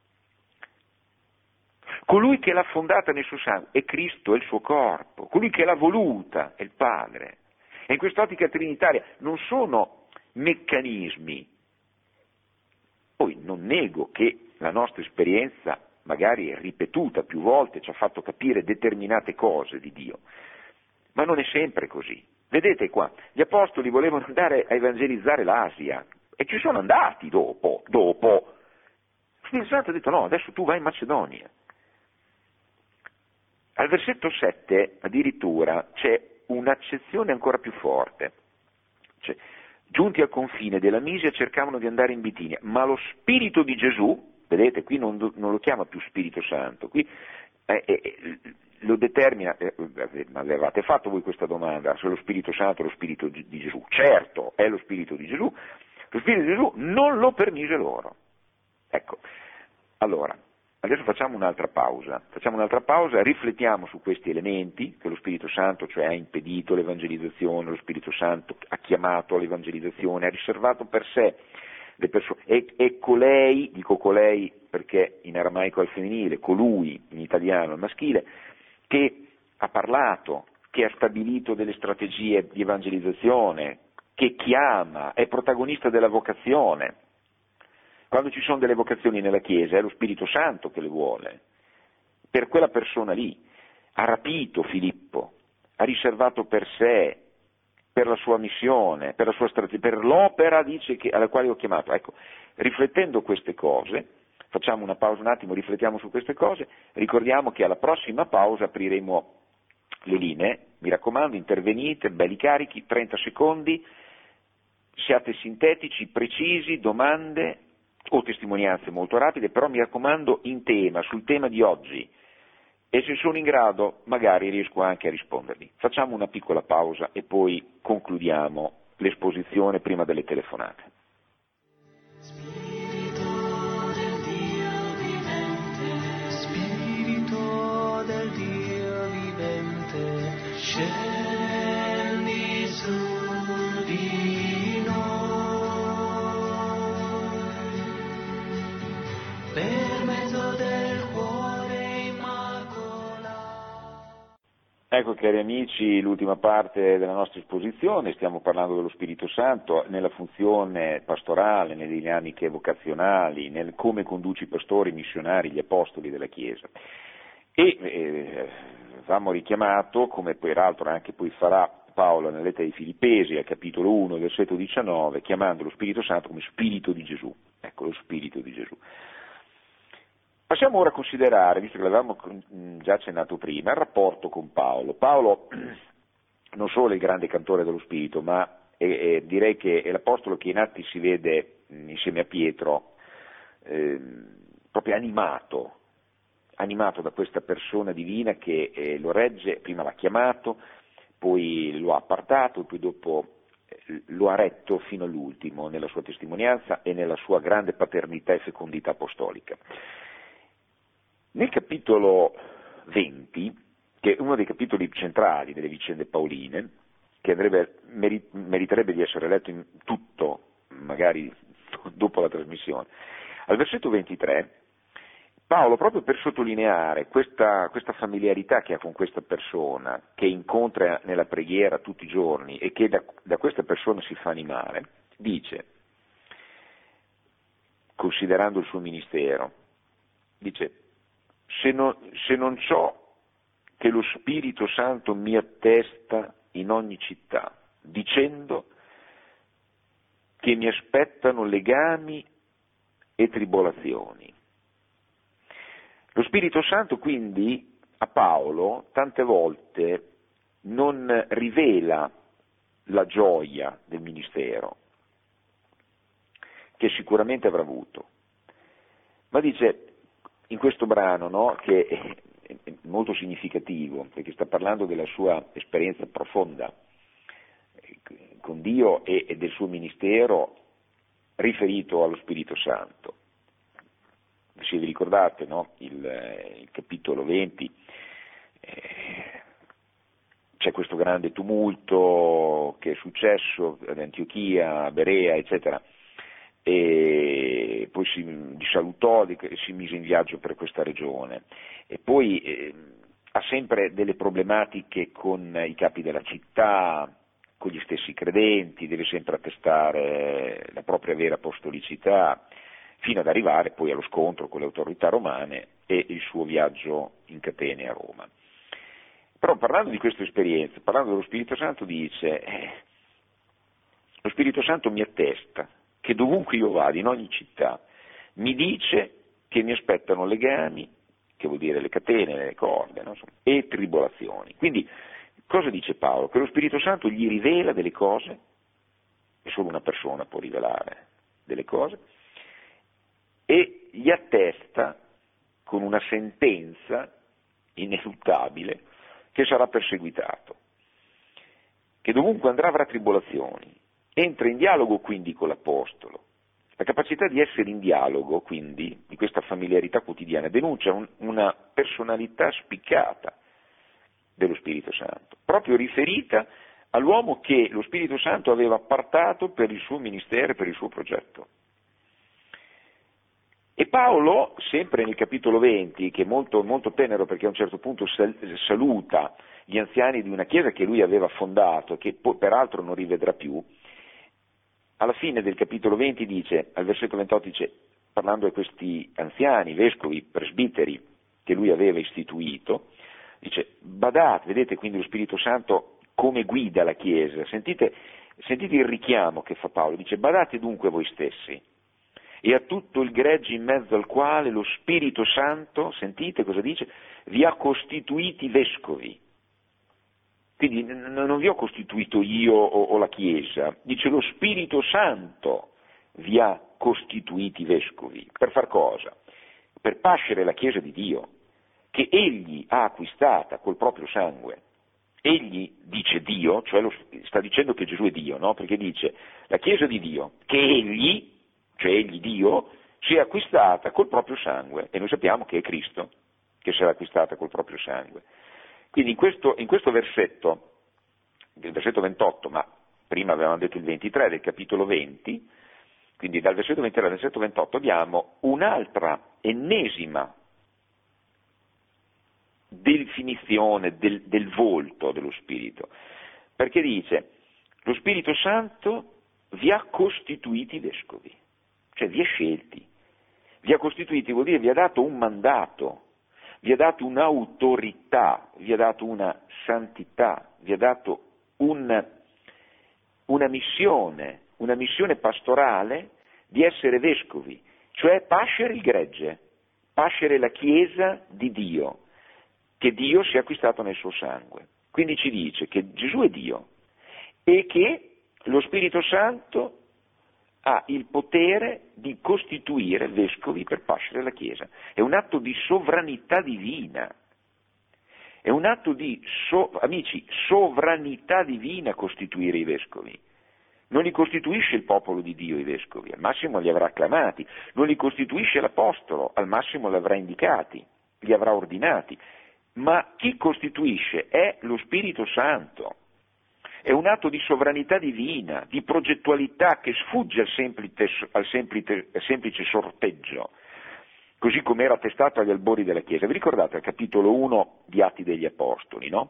Colui che l'ha fondata nel suo sangue è Cristo, è il suo corpo, colui che l'ha voluta è il Padre. E in quest'ottica trinitaria non sono meccanismi. Poi non nego che la nostra esperienza, magari ripetuta più volte, ci ha fatto capire determinate cose di Dio, ma non è sempre così. Vedete qua, gli apostoli volevano andare a evangelizzare l'Asia e ci sono andati dopo. Lo Spirito Santo ha detto: no, adesso tu vai in Macedonia. Al versetto 7 addirittura c'è un'accezione ancora più forte. Cioè, giunti al confine della Misia cercavano di andare in Bitinia, ma lo Spirito di Gesù, vedete, qui non lo chiama più Spirito Santo, qui lo determina, ma avevate fatto voi questa domanda, se lo Spirito Santo è lo Spirito di Gesù? Certo, è lo Spirito di Gesù, lo Spirito di Gesù non lo permise loro. Ecco, allora, adesso facciamo un'altra pausa, riflettiamo su questi elementi che lo Spirito Santo, cioè, ha impedito l'evangelizzazione, lo Spirito Santo ha chiamato all'evangelizzazione, ha riservato per sé le persone, e colei, dico colei perché in aramaico è al femminile, colui in italiano al maschile, che ha parlato, che ha stabilito delle strategie di evangelizzazione, che chiama, è protagonista della vocazione. Quando ci sono delle vocazioni nella Chiesa è lo Spirito Santo che le vuole, per quella persona lì. Ha rapito Filippo, ha riservato per sé, per la sua missione, per la sua strategia, per l'opera, dice, alla quale ho chiamato. Ecco, riflettendo queste cose, facciamo una pausa un attimo, riflettiamo su queste cose, ricordiamo che alla prossima pausa apriremo le linee, mi raccomando, intervenite, belli carichi, 30 secondi, siate sintetici, precisi, domande o testimonianze molto rapide, però mi raccomando sul tema di oggi, e se sono in grado magari riesco anche a rispondervi. Facciamo una piccola pausa e poi concludiamo l'esposizione prima delle telefonate. Spirito del Dio vivente, Spirito del Dio vivente, scendi su di noi, per mezzo del cuore immacolato. Ecco, cari amici, l'ultima parte della nostra esposizione, stiamo parlando dello Spirito Santo nella funzione pastorale, nelle dinamiche vocazionali, nel come conduce i pastori, i missionari, gli apostoli della Chiesa. E avevamo richiamato, come peraltro anche poi farà Paolo nella lettera ai Filippesi, al capitolo 1, versetto 19, chiamando lo Spirito Santo come Spirito di Gesù. Ecco, lo Spirito di Gesù. Passiamo ora a considerare, visto che l'avevamo già accennato prima, il rapporto con Paolo. Paolo non solo è il grande cantore dello Spirito, ma direi che è l'apostolo che in Atti si vede insieme a Pietro proprio animato da questa persona divina che lo regge, prima l'ha chiamato, poi lo ha appartato, poi dopo lo ha retto fino all'ultimo nella sua testimonianza e nella sua grande paternità e fecondità apostolica. Nel capitolo 20, che è uno dei capitoli centrali delle vicende paoline, che meriterebbe di essere letto in tutto, magari dopo la trasmissione, al versetto 23, Paolo, proprio per sottolineare questa familiarità che ha con questa persona, che incontra nella preghiera tutti i giorni e che da questa persona si fa animare, dice, considerando il suo ministero, dice, se non ciò che lo Spirito Santo mi attesta in ogni città, dicendo che mi aspettano legami e tribolazioni. Lo Spirito Santo quindi a Paolo tante volte non rivela la gioia del ministero, che sicuramente avrà avuto, ma dice in questo brano, no, che è molto significativo, perché sta parlando della sua esperienza profonda con Dio e del suo ministero riferito allo Spirito Santo. Se vi ricordate, no, il capitolo 20, c'è questo grande tumulto che è successo ad Antiochia, Berea, eccetera, e poi si salutò e si mise in viaggio per questa regione e poi ha sempre delle problematiche con i capi della città, con gli stessi credenti, deve sempre attestare la propria vera apostolicità, fino ad arrivare poi allo scontro con le autorità romane e il suo viaggio in catene a Roma. Però parlando di questa esperienza, parlando dello Spirito Santo, dice lo Spirito Santo mi attesta che dovunque io vada, in ogni città, mi dice che mi aspettano legami, che vuol dire le catene, le corde, no? Insomma, e tribolazioni. Quindi cosa dice Paolo? Che lo Spirito Santo gli rivela delle cose, e solo una persona può rivelare delle cose, e gli attesta con una sentenza ineluttabile che sarà perseguitato, che dovunque andrà avrà tribolazioni. Entra in dialogo quindi con l'Apostolo. La capacità di essere in dialogo, quindi, di questa familiarità quotidiana, denuncia una personalità spiccata dello Spirito Santo, proprio riferita all'uomo che lo Spirito Santo aveva appartato per il suo ministero e per il suo progetto. E Paolo, sempre nel capitolo 20, che è molto, molto tenero perché a un certo punto saluta gli anziani di una chiesa che lui aveva fondato, che poi peraltro non rivedrà più, alla fine del capitolo 20 dice, al versetto 28 dice, parlando di questi anziani, vescovi, presbiteri che lui aveva istituito, dice, badate, vedete quindi lo Spirito Santo come guida la Chiesa, sentite il richiamo che fa Paolo, dice, badate dunque voi stessi, e a tutto il gregge in mezzo al quale lo Spirito Santo, sentite cosa dice, vi ha costituiti vescovi. Quindi non vi ho costituito io o la Chiesa, dice lo Spirito Santo vi ha costituiti vescovi. Per far cosa? Per pascere la Chiesa di Dio, che Egli ha acquistata col proprio sangue. Egli dice Dio, cioè sta dicendo che Gesù è Dio, no? Perché dice la Chiesa di Dio, che Egli, cioè Egli Dio, si è acquistata col proprio sangue, e noi sappiamo che è Cristo che sarà acquistata col proprio sangue. Quindi in questo versetto, il versetto 28, ma prima avevamo detto il 23 del capitolo 20, quindi dal versetto 23 al versetto 28 abbiamo un'altra ennesima definizione del volto dello Spirito, perché dice: lo Spirito Santo vi ha costituiti vescovi, cioè vi ha scelti, vi ha costituiti vuol dire vi ha dato un mandato, vi ha dato un'autorità, vi ha dato una santità, vi ha dato una missione pastorale di essere vescovi, cioè pascere il gregge, pascere la Chiesa di Dio, che Dio si è acquistato nel suo sangue. Quindi ci dice che Gesù è Dio e che lo Spirito Santo ha il potere di costituire vescovi per pascere la Chiesa. È un atto di sovranità divina. È un atto di, amici, sovranità divina costituire i vescovi. Non li costituisce il popolo di Dio i vescovi, al massimo li avrà acclamati. Non li costituisce l'Apostolo, al massimo li avrà indicati, li avrà ordinati. Ma chi costituisce è lo Spirito Santo. È un atto di sovranità divina, di progettualità che sfugge al semplice sorteggio, così come era attestato agli albori della Chiesa. Vi ricordate al capitolo 1 di Atti degli Apostoli, no?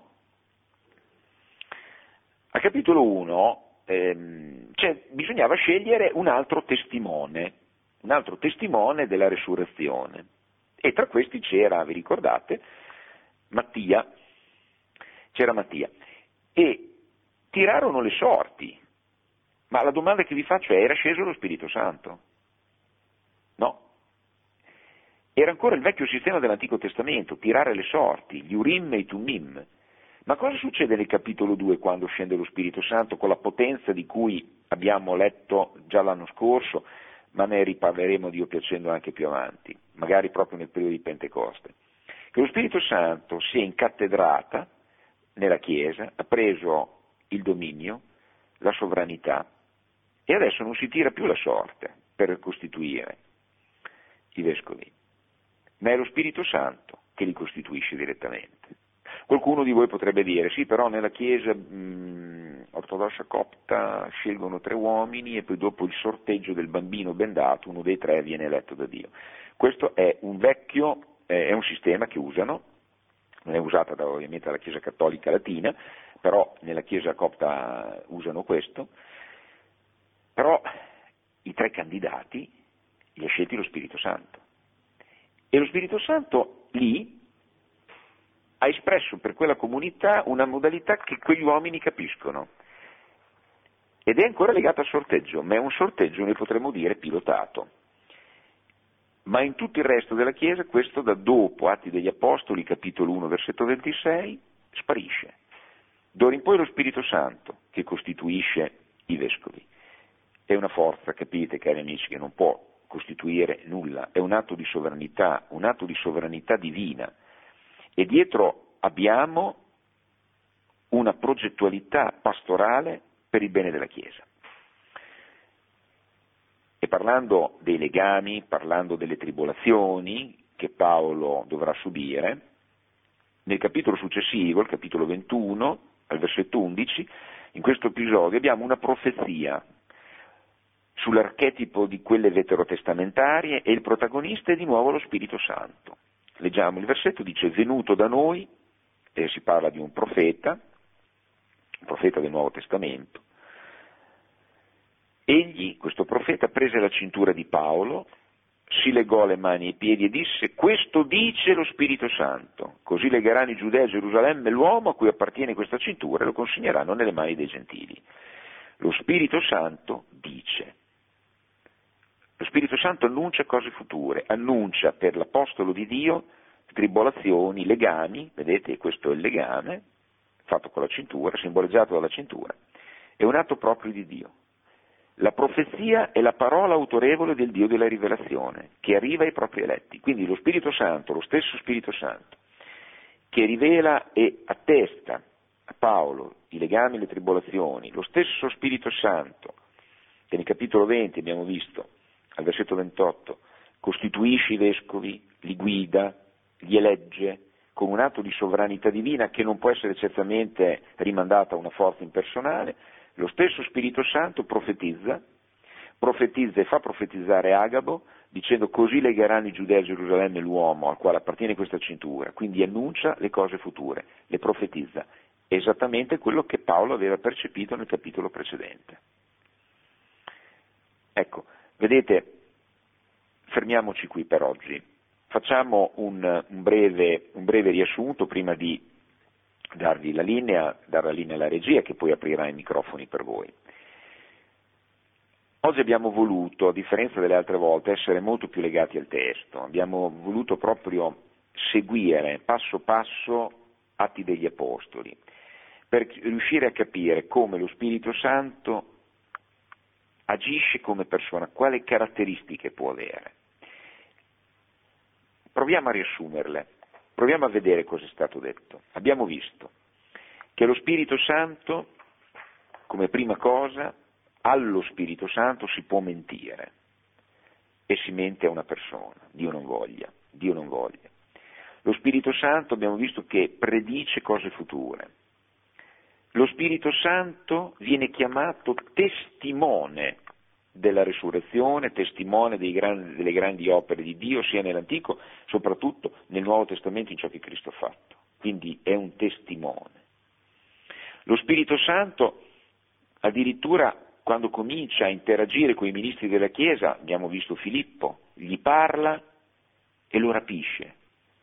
Al capitolo 1 bisognava scegliere un altro testimone della resurrezione. E tra questi c'era, vi ricordate, Mattia. E tirarono le sorti, ma la domanda che vi faccio è: era sceso lo Spirito Santo? No. Era ancora il vecchio sistema dell'Antico Testamento, tirare le sorti, gli Urim e i Tumim. Ma cosa succede nel capitolo 2 quando scende lo Spirito Santo con la potenza di cui abbiamo letto già l'anno scorso, ma ne riparleremo Dio piacendo anche più avanti, magari proprio nel periodo di Pentecoste? Che lo Spirito Santo si è incattedrata nella Chiesa, ha preso il dominio, la sovranità, e adesso non si tira più la sorte per costituire i vescovi, ma è lo Spirito Santo che li costituisce direttamente. Qualcuno di voi potrebbe dire: sì, però nella Chiesa ortodossa copta scelgono 3 uomini e poi dopo il sorteggio del bambino bendato, uno dei 3 viene eletto da Dio. Questo è un sistema che usano, non è usata ovviamente dalla Chiesa cattolica latina, però nella Chiesa copta usano questo. Però i 3 candidati li ha scelti lo Spirito Santo, e lo Spirito Santo lì ha espresso per quella comunità una modalità che quegli uomini capiscono, ed è ancora legata al sorteggio, ma è un sorteggio, noi potremmo dire, pilotato. Ma in tutto il resto della Chiesa questo, da dopo Atti degli Apostoli, capitolo 1, versetto 26, sparisce. D'ora in poi lo Spirito Santo che costituisce i vescovi. È una forza, capite cari amici, che non può costituire nulla, è un atto di sovranità divina, e dietro abbiamo una progettualità pastorale per il bene della Chiesa. E parlando dei legami, parlando delle tribolazioni che Paolo dovrà subire, nel capitolo successivo, il capitolo 21, al versetto 11, in questo episodio abbiamo una profezia sull'archetipo di quelle veterotestamentarie, e il protagonista è di nuovo lo Spirito Santo. Leggiamo il versetto, dice: venuto da noi, e si parla di un profeta del Nuovo Testamento. Egli, questo profeta, prese la cintura di Paolo, si legò le mani e i piedi e disse: questo dice lo Spirito Santo, così legheranno i giudei a Gerusalemme l'uomo a cui appartiene questa cintura e lo consegneranno nelle mani dei gentili. Lo Spirito Santo dice. Lo Spirito Santo annuncia cose future, annuncia per l'Apostolo di Dio tribolazioni, legami, vedete, questo è il legame, fatto con la cintura, simboleggiato dalla cintura, è un atto proprio di Dio. La profezia è la parola autorevole del Dio della rivelazione, che arriva ai propri eletti. Quindi lo Spirito Santo, lo stesso Spirito Santo, che rivela e attesta a Paolo i legami e le tribolazioni, lo stesso Spirito Santo, che nel capitolo 20 abbiamo visto, al versetto 28, costituisce i vescovi, li guida, li elegge, con un atto di sovranità divina che non può essere certamente rimandata a una forza impersonale. Lo stesso Spirito Santo profetizza e fa profetizzare Agabo, dicendo così legheranno i giudei a Gerusalemme l'uomo al quale appartiene questa cintura, quindi annuncia le cose future, le profetizza, esattamente quello che Paolo aveva percepito nel capitolo precedente. Ecco, vedete, fermiamoci qui per oggi, facciamo un breve riassunto prima di dare la linea alla regia che poi aprirà i microfoni per voi. Oggi abbiamo voluto, a differenza delle altre volte, essere molto più legati al testo, abbiamo voluto proprio seguire passo passo Atti degli Apostoli, per riuscire a capire come lo Spirito Santo agisce come persona, quali caratteristiche può avere. Proviamo a riassumerle, proviamo a vedere cosa è stato detto. Abbiamo visto che lo Spirito Santo, come prima cosa, allo Spirito Santo si può mentire e si mente a una persona, Dio non voglia. Lo Spirito Santo abbiamo visto che predice cose future. Lo Spirito Santo viene chiamato testimone della resurrezione, testimone delle grandi opere di Dio, sia nell'Antico, soprattutto nel Nuovo Testamento in ciò che Cristo ha fatto. Quindi è un testimone. Lo Spirito Santo addirittura quando comincia a interagire con i ministri della Chiesa, abbiamo visto Filippo, gli parla e lo rapisce.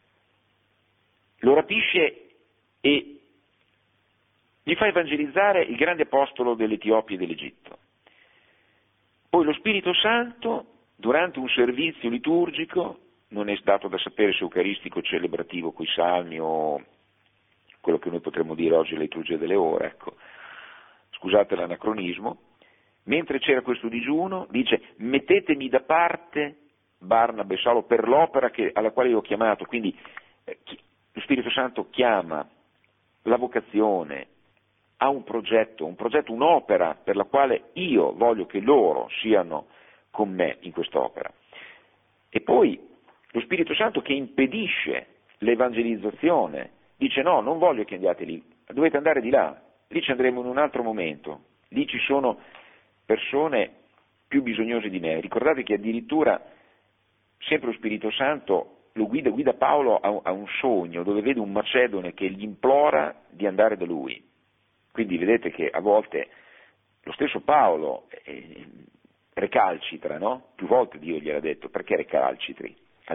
Lo rapisce e gli fa evangelizzare il grande apostolo dell'Etiopia e dell'Egitto. Poi lo Spirito Santo, durante un servizio liturgico, non è dato da sapere se eucaristico, celebrativo, coi salmi o quello che noi potremmo dire oggi la liturgia delle ore, ecco. Scusate l'anacronismo. Mentre c'era questo digiuno, dice: mettetemi da parte Barnaba e Saulo per l'opera alla quale io ho chiamato. Quindi lo Spirito Santo chiama la vocazione, ha un progetto, un'opera per la quale io voglio che loro siano con me in quest'opera. E poi lo Spirito Santo che impedisce l'evangelizzazione, dice: no, non voglio che andiate lì, dovete andare di là, lì ci andremo in un altro momento, lì ci sono persone più bisognose di me. Ricordate che addirittura sempre lo Spirito Santo lo guida Paolo a un sogno dove vede un macedone che gli implora di andare da lui. Quindi vedete che a volte lo stesso Paolo recalcitra, no? Più volte Dio gliel'ha detto: perché recalcitri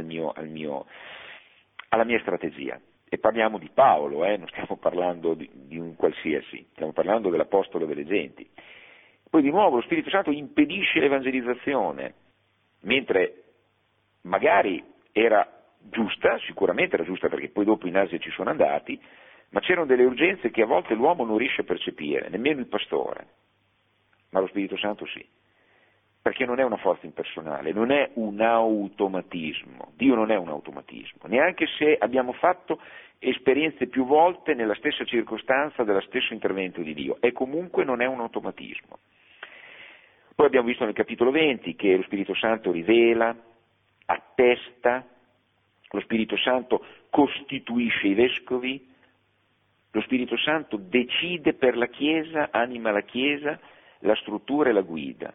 alla mia strategia? E parliamo di Paolo, non stiamo parlando di un qualsiasi, stiamo parlando dell'Apostolo delle genti. Poi di nuovo lo Spirito Santo impedisce l'evangelizzazione, mentre magari era giusta, sicuramente era giusta perché poi dopo in Asia ci sono andati, ma c'erano delle urgenze che a volte l'uomo non riesce a percepire, nemmeno il pastore, ma lo Spirito Santo sì, perché non è una forza impersonale, non è un automatismo, Dio non è un automatismo, neanche se abbiamo fatto esperienze più volte nella stessa circostanza dello stesso intervento di Dio, e comunque non è un automatismo. Poi abbiamo visto nel capitolo 20 che lo Spirito Santo rivela, attesta, lo Spirito Santo costituisce i vescovi, lo Spirito Santo decide per la Chiesa, anima la Chiesa, la struttura e la guida,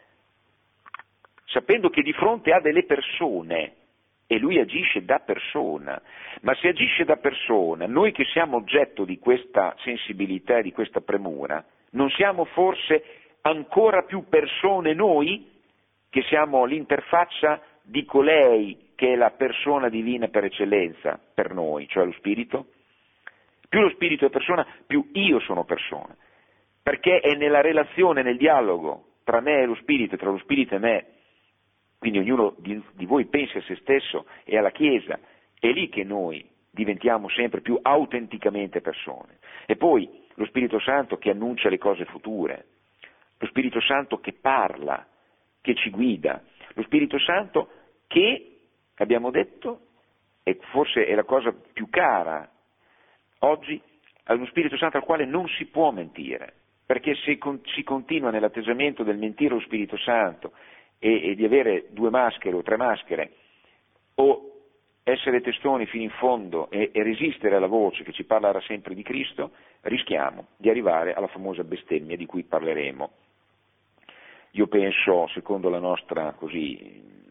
sapendo che di fronte ha delle persone e lui agisce da persona, ma se agisce da persona, noi che siamo oggetto di questa sensibilità e di questa premura, non siamo forse ancora più persone noi, che siamo l'interfaccia di colei che è la persona divina per eccellenza per noi, cioè lo Spirito? Più lo Spirito è persona, più io sono persona, perché è nella relazione, nel dialogo tra me e lo Spirito, tra lo Spirito e me, quindi ognuno di voi pensi a se stesso e alla Chiesa, è lì che noi diventiamo sempre più autenticamente persone. E poi lo Spirito Santo che annuncia le cose future, lo Spirito Santo che parla, che ci guida, lo Spirito Santo che, abbiamo detto, e forse è la cosa più cara oggi, è uno Spirito Santo al quale non si può mentire, perché se si continua nell'atteggiamento del mentire allo Spirito Santo e di avere 2 maschere o 3 maschere, o essere testoni fino in fondo e resistere alla voce che ci parlerà sempre di Cristo, rischiamo di arrivare alla famosa bestemmia di cui parleremo. Io penso, secondo la nostra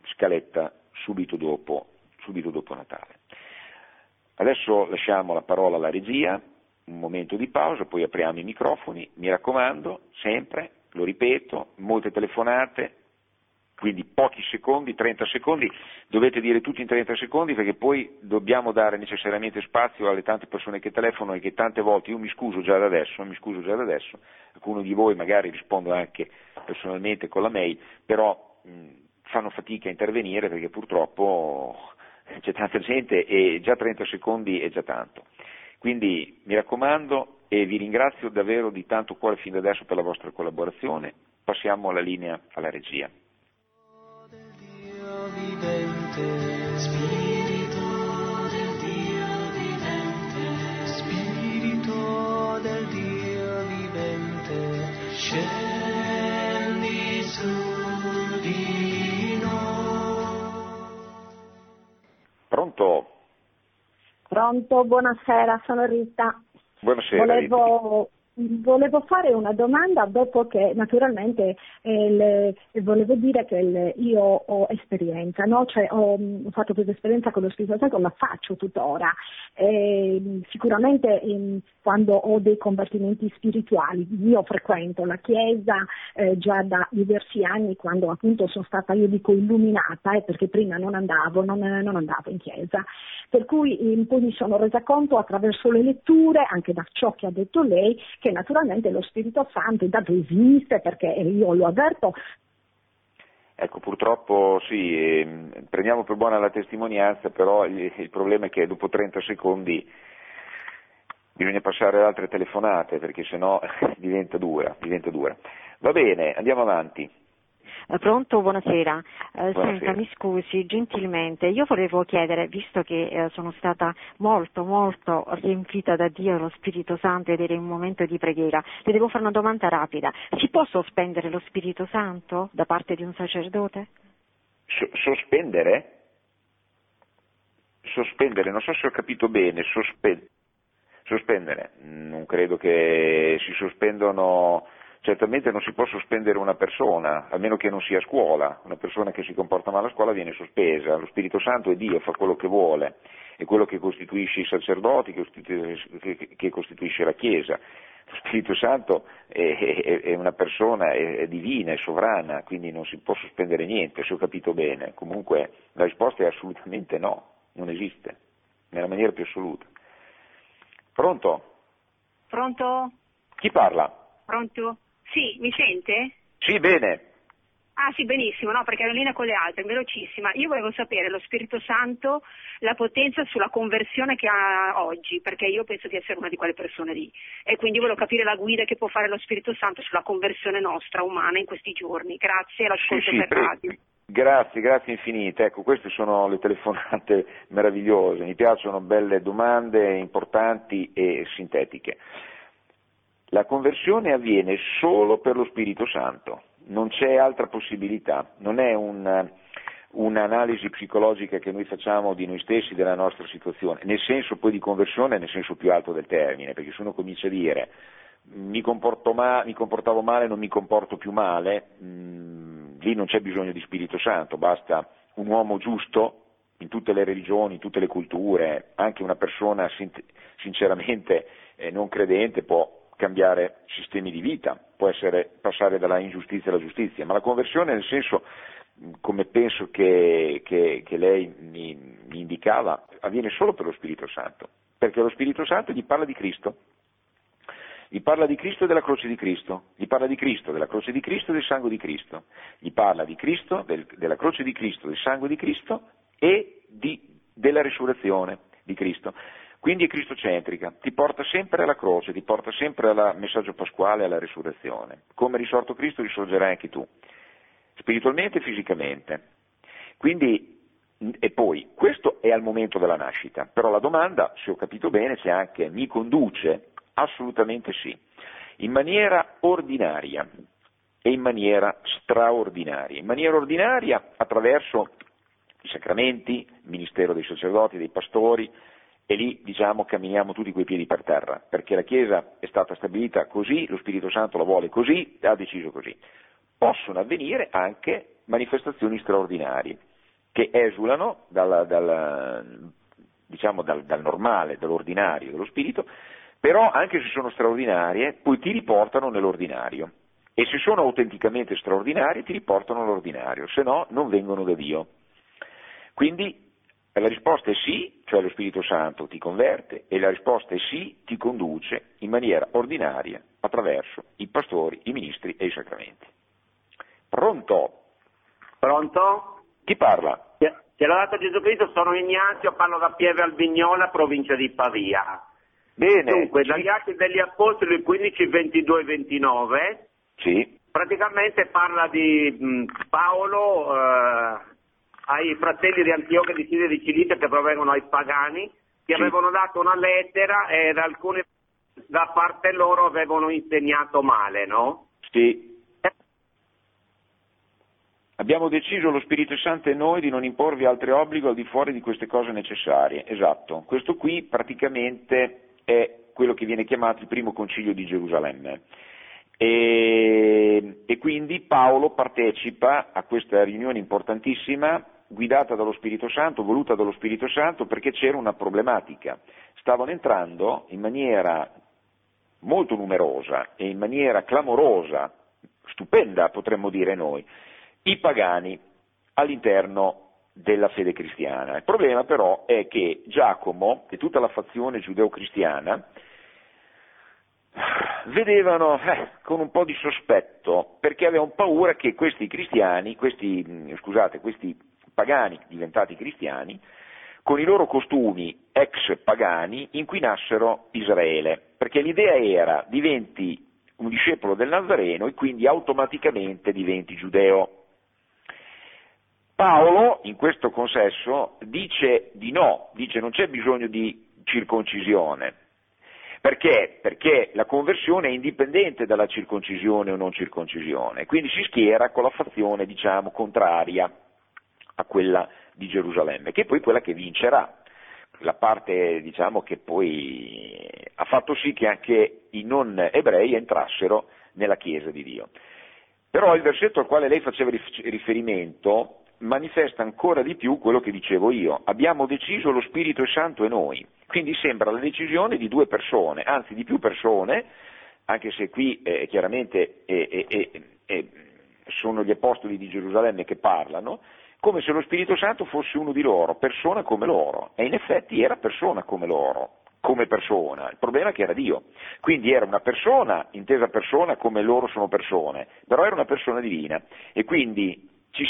scaletta subito dopo Natale. Adesso lasciamo la parola alla regia, un momento di pausa, poi apriamo i microfoni, mi raccomando, sempre, lo ripeto, molte telefonate, quindi pochi secondi, 30 secondi, dovete dire tutto in 30 secondi perché poi dobbiamo dare necessariamente spazio alle tante persone che telefonano e che tante volte, io mi scuso già da adesso, alcuni di voi magari rispondo anche personalmente con la mail, però fanno fatica a intervenire perché purtroppo c'è tanta gente e già 30 secondi è già tanto. Quindi mi raccomando e vi ringrazio davvero di tanto cuore fin da adesso per la vostra collaborazione, passiamo la linea alla regia. Spirito del Dio vivente, Spirito del Dio vivente, scendi su di noi. Pronto? Pronto, buonasera, sono Rita. Buonasera. Volevo fare una domanda dopo che naturalmente volevo dire che io ho esperienza, no? Cioè, ho fatto questa esperienza con lo Spirito Santo, la faccio tuttora. Sicuramente quando ho dei convertimenti spirituali, io frequento la Chiesa già da diversi anni, quando appunto sono stata, io dico, illuminata, perché prima non andavo in Chiesa. Per cui poi mi sono resa conto attraverso le letture, anche da ciò che ha detto lei, che naturalmente lo Spirito Santo intanto esiste, perché io lo avverto. Ecco, purtroppo sì, prendiamo per buona la testimonianza, però il problema è che dopo 30 secondi bisogna passare ad altre telefonate, perché sennò diventa dura. Va bene, andiamo avanti. Pronto, buonasera. Buonasera. Senta, mi scusi, gentilmente, io volevo chiedere, visto che sono stata molto riempita da Dio e lo Spirito Santo ed era in un momento di preghiera, le devo fare una domanda rapida. Si può sospendere lo Spirito Santo da parte di un sacerdote? Sospendere? Sospendere, non so se ho capito bene, sospendere, non credo che si sospendono. Certamente non si può sospendere una persona, a meno che non sia a scuola. Una persona che si comporta male a scuola viene sospesa. Lo Spirito Santo è Dio, fa quello che vuole, è quello che costituisce i sacerdoti, che costituisce la Chiesa. Lo Spirito Santo è una persona, è divina, è sovrana, quindi non si può sospendere niente, se ho capito bene. Comunque la risposta è assolutamente no, non esiste, nella maniera più assoluta. Pronto? Pronto? Chi parla? Pronto? Sì, mi sente? Sì, bene. Ah sì, benissimo, no, perché ero in linea con le altre, velocissima. Io volevo sapere lo Spirito Santo, la potenza sulla conversione che ha oggi, perché io penso di essere una di quelle persone lì. E quindi volevo capire la guida che può fare lo Spirito Santo sulla conversione nostra, umana, in questi giorni. Grazie, l'ascolto Sì, per radio. Grazie infinite. Ecco, queste sono le telefonate meravigliose. Mi piacciono belle domande, importanti e sintetiche. La conversione avviene solo per lo Spirito Santo, non c'è altra possibilità, non è un'analisi psicologica che noi facciamo di noi stessi, della nostra situazione, nel senso poi di conversione, nel senso più alto del termine, perché se uno comincia a dire mi comportavo male, non mi comporto più male, lì non c'è bisogno di Spirito Santo, basta un uomo giusto in tutte le religioni, in tutte le culture, anche una persona sinceramente non credente può cambiare sistemi di vita, può passare dalla ingiustizia alla giustizia, ma la conversione nel senso, come penso che lei mi indicava, avviene solo per lo Spirito Santo, perché lo Spirito Santo gli parla di Cristo e della croce di Cristo, gli parla di Cristo, della croce di Cristo e del sangue di Cristo, gli parla di Cristo, della croce di Cristo, del sangue di Cristo e della risurrezione di Cristo. Quindi è cristocentrica, ti porta sempre alla croce, ti porta sempre al messaggio pasquale, alla risurrezione. Come è risorto Cristo risorgerai anche tu, spiritualmente e fisicamente. Quindi, e poi, questo è al momento della nascita, però la domanda, se ho capito bene, c'è anche mi conduce, assolutamente sì, in maniera ordinaria e in maniera straordinaria. In maniera ordinaria attraverso i sacramenti, il ministero dei sacerdoti, dei pastori, e lì camminiamo tutti coi piedi per terra, perché la Chiesa è stata stabilita così, lo Spirito Santo la vuole così, ha deciso così. Possono avvenire anche manifestazioni straordinarie. che esulano diciamo dal normale, dall'ordinario dello spirito, però anche se sono straordinarie, poi ti riportano nell'ordinario. E se sono autenticamente straordinarie, ti riportano all'ordinario, se no non vengono da Dio. Quindi la risposta è sì, cioè lo Spirito Santo ti converte, e la risposta è sì, ti conduce in maniera ordinaria attraverso i pastori, i ministri e i sacramenti. Pronto? Pronto? Chi parla? Ti l'ho dato Gesù Cristo, sono Ignazio, parlo da Pieve Albignola, provincia di Pavia. Bene. Dunque, sì. dagli Atti degli Apostoli 15, 22 e 29, Sì. praticamente parla di Paolo ai fratelli di Antiochia di Siria e di Cilicia che provengono ai pagani, che Sì. avevano dato una lettera ed alcuni da parte loro avevano insegnato male, no? Sì. Abbiamo deciso, lo Spirito Santo e noi, di non imporvi altri obblighi al di fuori di queste cose necessarie. Esatto. Questo qui praticamente è quello che viene chiamato il primo concilio di Gerusalemme. E quindi Paolo partecipa a questa riunione importantissima, guidata dallo Spirito Santo, voluta dallo Spirito Santo, perché c'era una problematica. Stavano entrando in maniera molto numerosa e in maniera clamorosa, stupenda potremmo dire noi, i pagani all'interno della fede cristiana. Il problema però è che Giacomo e tutta la fazione giudeo-cristiana vedevano con un po' di sospetto, perché avevano paura che questi cristiani, questi pagani diventati cristiani, con i loro costumi ex pagani inquinassero Israele, perché l'idea era diventi un discepolo del Nazareno e quindi automaticamente diventi giudeo. Paolo, in questo consesso, dice di no, dice non c'è bisogno di circoncisione. Perché? Perché la conversione è indipendente dalla circoncisione o non circoncisione, quindi si schiera con la fazione, diciamo, contraria a quella di Gerusalemme, che è poi quella che vincerà, la parte, diciamo, che poi ha fatto sì che anche i non ebrei entrassero nella Chiesa di Dio. Però il versetto al quale lei faceva riferimento manifesta ancora di più quello che dicevo io. Abbiamo deciso lo Spirito Santo e noi. Quindi sembra la decisione di due persone, anzi di più persone, anche se qui chiaramente sono gli apostoli di Gerusalemme che parlano, come se lo Spirito Santo fosse uno di loro, persona come loro. E in effetti era persona come loro, come persona. Il problema è che era Dio. Quindi era una persona, intesa persona come loro sono persone, però era una persona divina. E quindi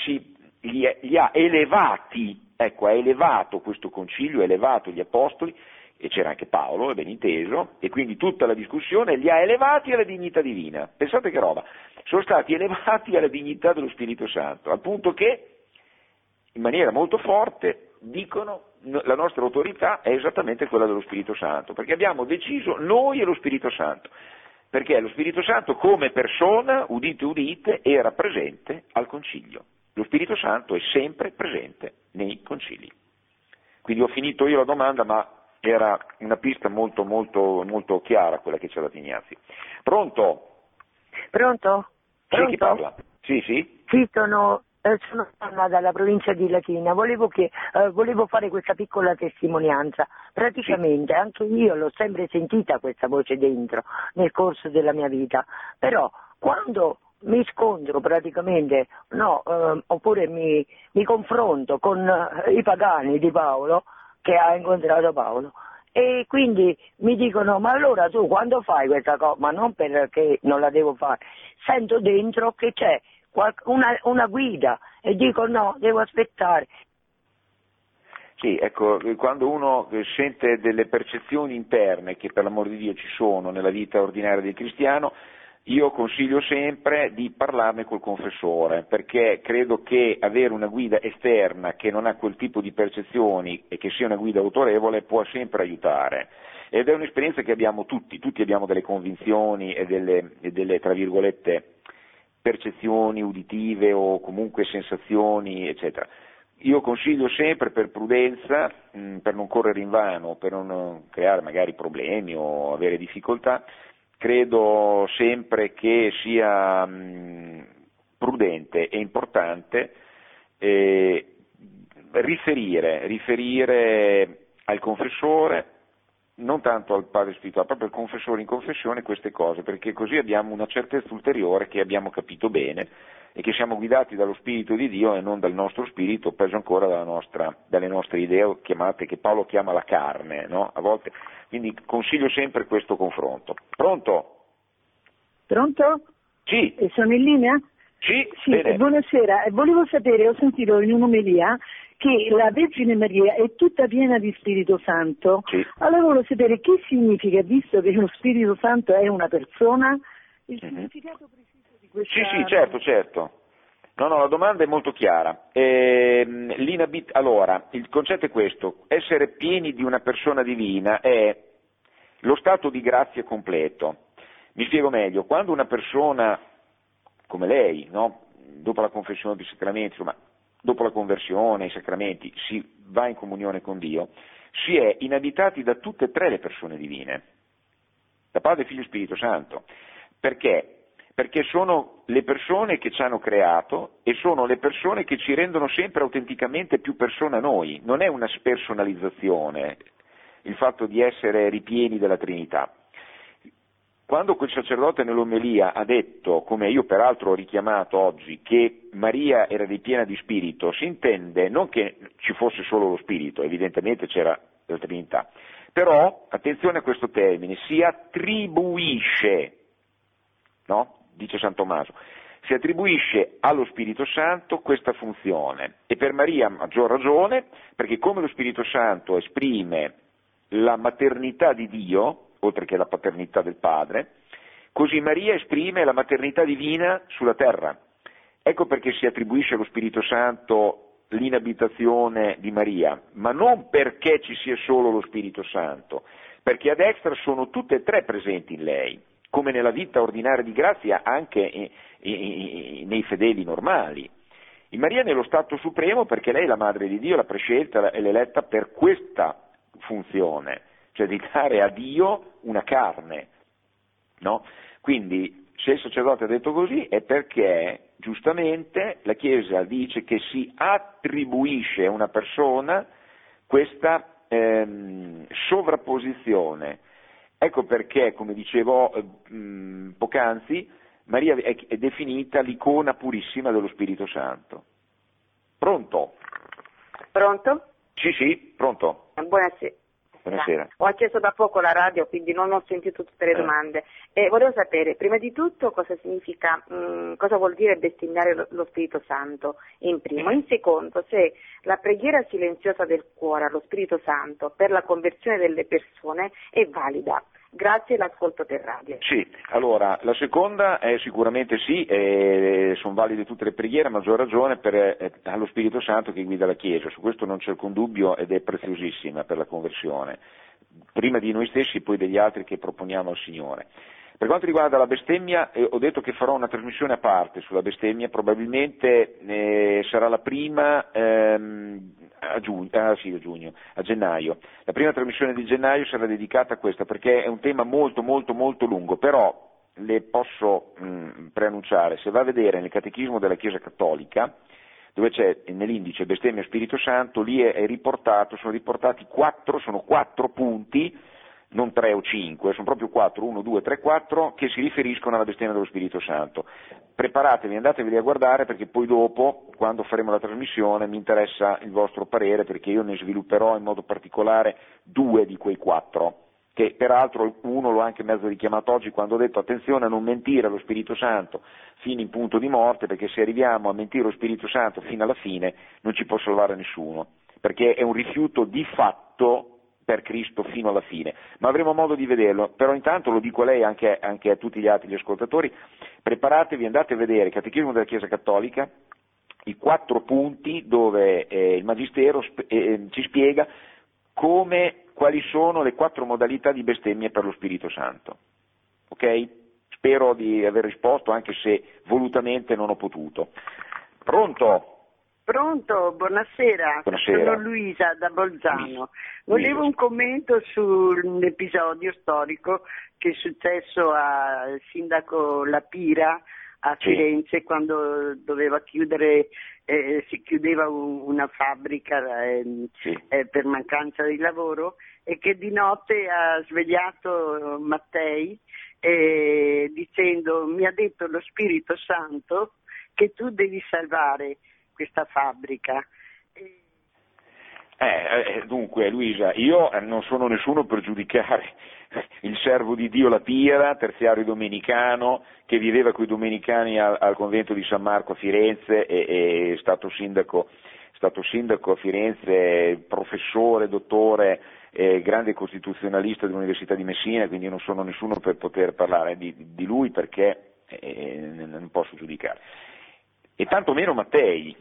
li ha elevati, ecco, ha elevato questo concilio, ha elevato gli apostoli, e c'era anche Paolo, è ben inteso, e quindi tutta la discussione li ha elevati alla dignità divina. Pensate che roba, sono stati elevati alla dignità dello Spirito Santo, al punto che, in maniera molto forte, dicono la nostra autorità è esattamente quella dello Spirito Santo, perché abbiamo deciso noi e lo Spirito Santo, perché lo Spirito Santo come persona, udite udite, era presente al concilio. Lo Spirito Santo è sempre presente nei concili. Quindi ho finito io la domanda, ma era una pista molto, molto, molto chiara quella che ci ha dato Ignazio. Pronto? Pronto? Sì, chi parla? Sì, sì? Sì, sono Anna dalla provincia di Latina. Volevo fare questa piccola testimonianza. Praticamente anche io l'ho sempre sentita questa voce dentro nel corso della mia vita, però quando mi scontro praticamente, oppure mi confronto con i pagani di Paolo, che ha incontrato Paolo, e quindi mi dicono: ma allora tu quando fai questa cosa? Ma non perché non la devo fare, sento dentro che c'è una guida e dico no, devo aspettare. Sì, ecco, quando uno sente delle percezioni interne che per l'amor di Dio ci sono nella vita ordinaria del cristiano, io consiglio sempre di parlarne col confessore, perché credo che avere una guida esterna che non ha quel tipo di percezioni e che sia una guida autorevole può sempre aiutare. Ed è un'esperienza che abbiamo tutti abbiamo delle convinzioni e delle tra virgolette percezioni uditive o comunque sensazioni, eccetera. Io consiglio sempre, per prudenza, per non correre invano, per non creare magari problemi o avere difficoltà, credo sempre che sia prudente e importante riferire al confessore, non tanto al padre spirituale, proprio al confessore in confessione queste cose, perché così abbiamo una certezza ulteriore che abbiamo capito bene e che siamo guidati dallo Spirito di Dio e non dal nostro spirito, peggio ancora dalle nostre idee chiamate, che Paolo chiama la carne, no? A volte, quindi consiglio sempre questo confronto. Pronto? Pronto? Sì. Sono in linea? Sì, Sì, buonasera. Volevo sapere, ho sentito in un'omelia che la Vergine Maria è tutta piena di Spirito Santo. Sì. Allora volevo sapere che significa, visto che lo Spirito Santo è una persona, il significato preciso di questa... Sì, certo. No, la domanda è molto chiara. Allora, il concetto è questo: essere pieni di una persona divina è lo stato di grazia completo. Mi spiego meglio: quando una persona come lei, no, dopo la confessione dei sacramenti, insomma, dopo la conversione, i sacramenti, si va in comunione con Dio, si è inabitati da tutte e tre le persone divine, da Padre, Figlio e Spirito Santo. Perché? Perché sono le persone che ci hanno creato e sono le persone che ci rendono sempre autenticamente più persona noi. Non è una spersonalizzazione il fatto di essere ripieni della Trinità. Quando quel sacerdote nell'omelia ha detto, come io peraltro ho richiamato oggi, che Maria era ripiena di spirito, si intende non che ci fosse solo lo spirito, evidentemente c'era la Trinità, però, attenzione a questo termine, si attribuisce, no? Dice San Tommaso, si attribuisce allo Spirito Santo questa funzione, e per Maria a maggior ragione, perché come lo Spirito Santo esprime la maternità di Dio, oltre che la paternità del Padre, così Maria esprime la maternità divina sulla terra. Ecco perché si attribuisce allo Spirito Santo l'inabitazione di Maria, ma non perché ci sia solo lo Spirito Santo, perché ad extra sono tutte e tre presenti in lei, come nella vita ordinaria di grazia anche nei fedeli normali. In Maria nello stato supremo perché lei è la Madre di Dio, la prescelta e l'eletta per questa funzione, cioè di dare a Dio una carne, no? Quindi se il sacerdote ha detto così è perché giustamente la Chiesa dice che si attribuisce a una persona questa sovrapposizione. Ecco perché, come dicevo poc'anzi, Maria è definita l'icona purissima dello Spirito Santo. Pronto? Pronto? Sì, pronto. Buonasera. Buonasera. Ho acceso da poco la radio, quindi non ho sentito tutte le domande. E volevo sapere, prima di tutto, cosa significa, cosa vuol dire bestemmiare lo Spirito Santo, in primo. In secondo, se la preghiera silenziosa del cuore allo Spirito Santo per la conversione delle persone è valida. Grazie all'ascolto per radio. Sì, allora, la seconda è sicuramente sì, sono valide tutte le preghiere, a maggior ragione allo Spirito Santo che guida la Chiesa, su questo non c'è alcun dubbio ed è preziosissima per la conversione, prima di noi stessi, poi degli altri che proponiamo al Signore. Per quanto riguarda la bestemmia, ho detto che farò una trasmissione a parte sulla bestemmia, probabilmente sarà la prima a gennaio. La prima trasmissione di gennaio sarà dedicata a questa, perché è un tema molto lungo, però le posso preannunciare, se va a vedere nel Catechismo della Chiesa Cattolica, dove c'è nell'indice bestemmia Spirito Santo, lì sono riportati sono 4 punti, non 3 o 5, sono proprio 4, 1, 2, 3, 4, che si riferiscono alla bestemmia dello Spirito Santo. Preparatevi, andatevi a guardare, perché poi dopo, quando faremo la trasmissione, mi interessa il vostro parere, perché io ne svilupperò in modo particolare 2 di quei 4, che peraltro uno l'ho anche mezzo richiamato oggi quando ho detto attenzione a non mentire allo Spirito Santo fino in punto di morte, perché se arriviamo a mentire allo Spirito Santo fino alla fine non ci può salvare nessuno, perché è un rifiuto di fatto per Cristo fino alla fine, ma avremo modo di vederlo. Però intanto lo dico a lei e anche a tutti gli altri ascoltatori, preparatevi, andate a vedere il Catechismo della Chiesa Cattolica, i 4 punti dove il Magistero ci spiega quali sono le 4 modalità di bestemmia per lo Spirito Santo. Ok? Spero di aver risposto, anche se volutamente non ho potuto. Pronto? Pronto, buonasera. Buonasera. Sono Luisa da Bolzano. Volevo un commento sull'episodio storico che è successo al sindaco La Pira a Sì. Firenze quando doveva chiudere, si chiudeva una fabbrica Sì. per mancanza di lavoro, e che di notte ha svegliato Mattei dicendo: mi ha detto lo Spirito Santo che tu devi salvare questa fabbrica. Dunque Luisa, io non sono nessuno per giudicare il servo di Dio La Pira, terziario domenicano, che viveva coi domenicani al convento di San Marco a Firenze e è stato sindaco a Firenze, professore, dottore, grande costituzionalista dell'Università di Messina, quindi io non sono nessuno per poter parlare di lui perché non posso giudicare. E tantomeno Mattei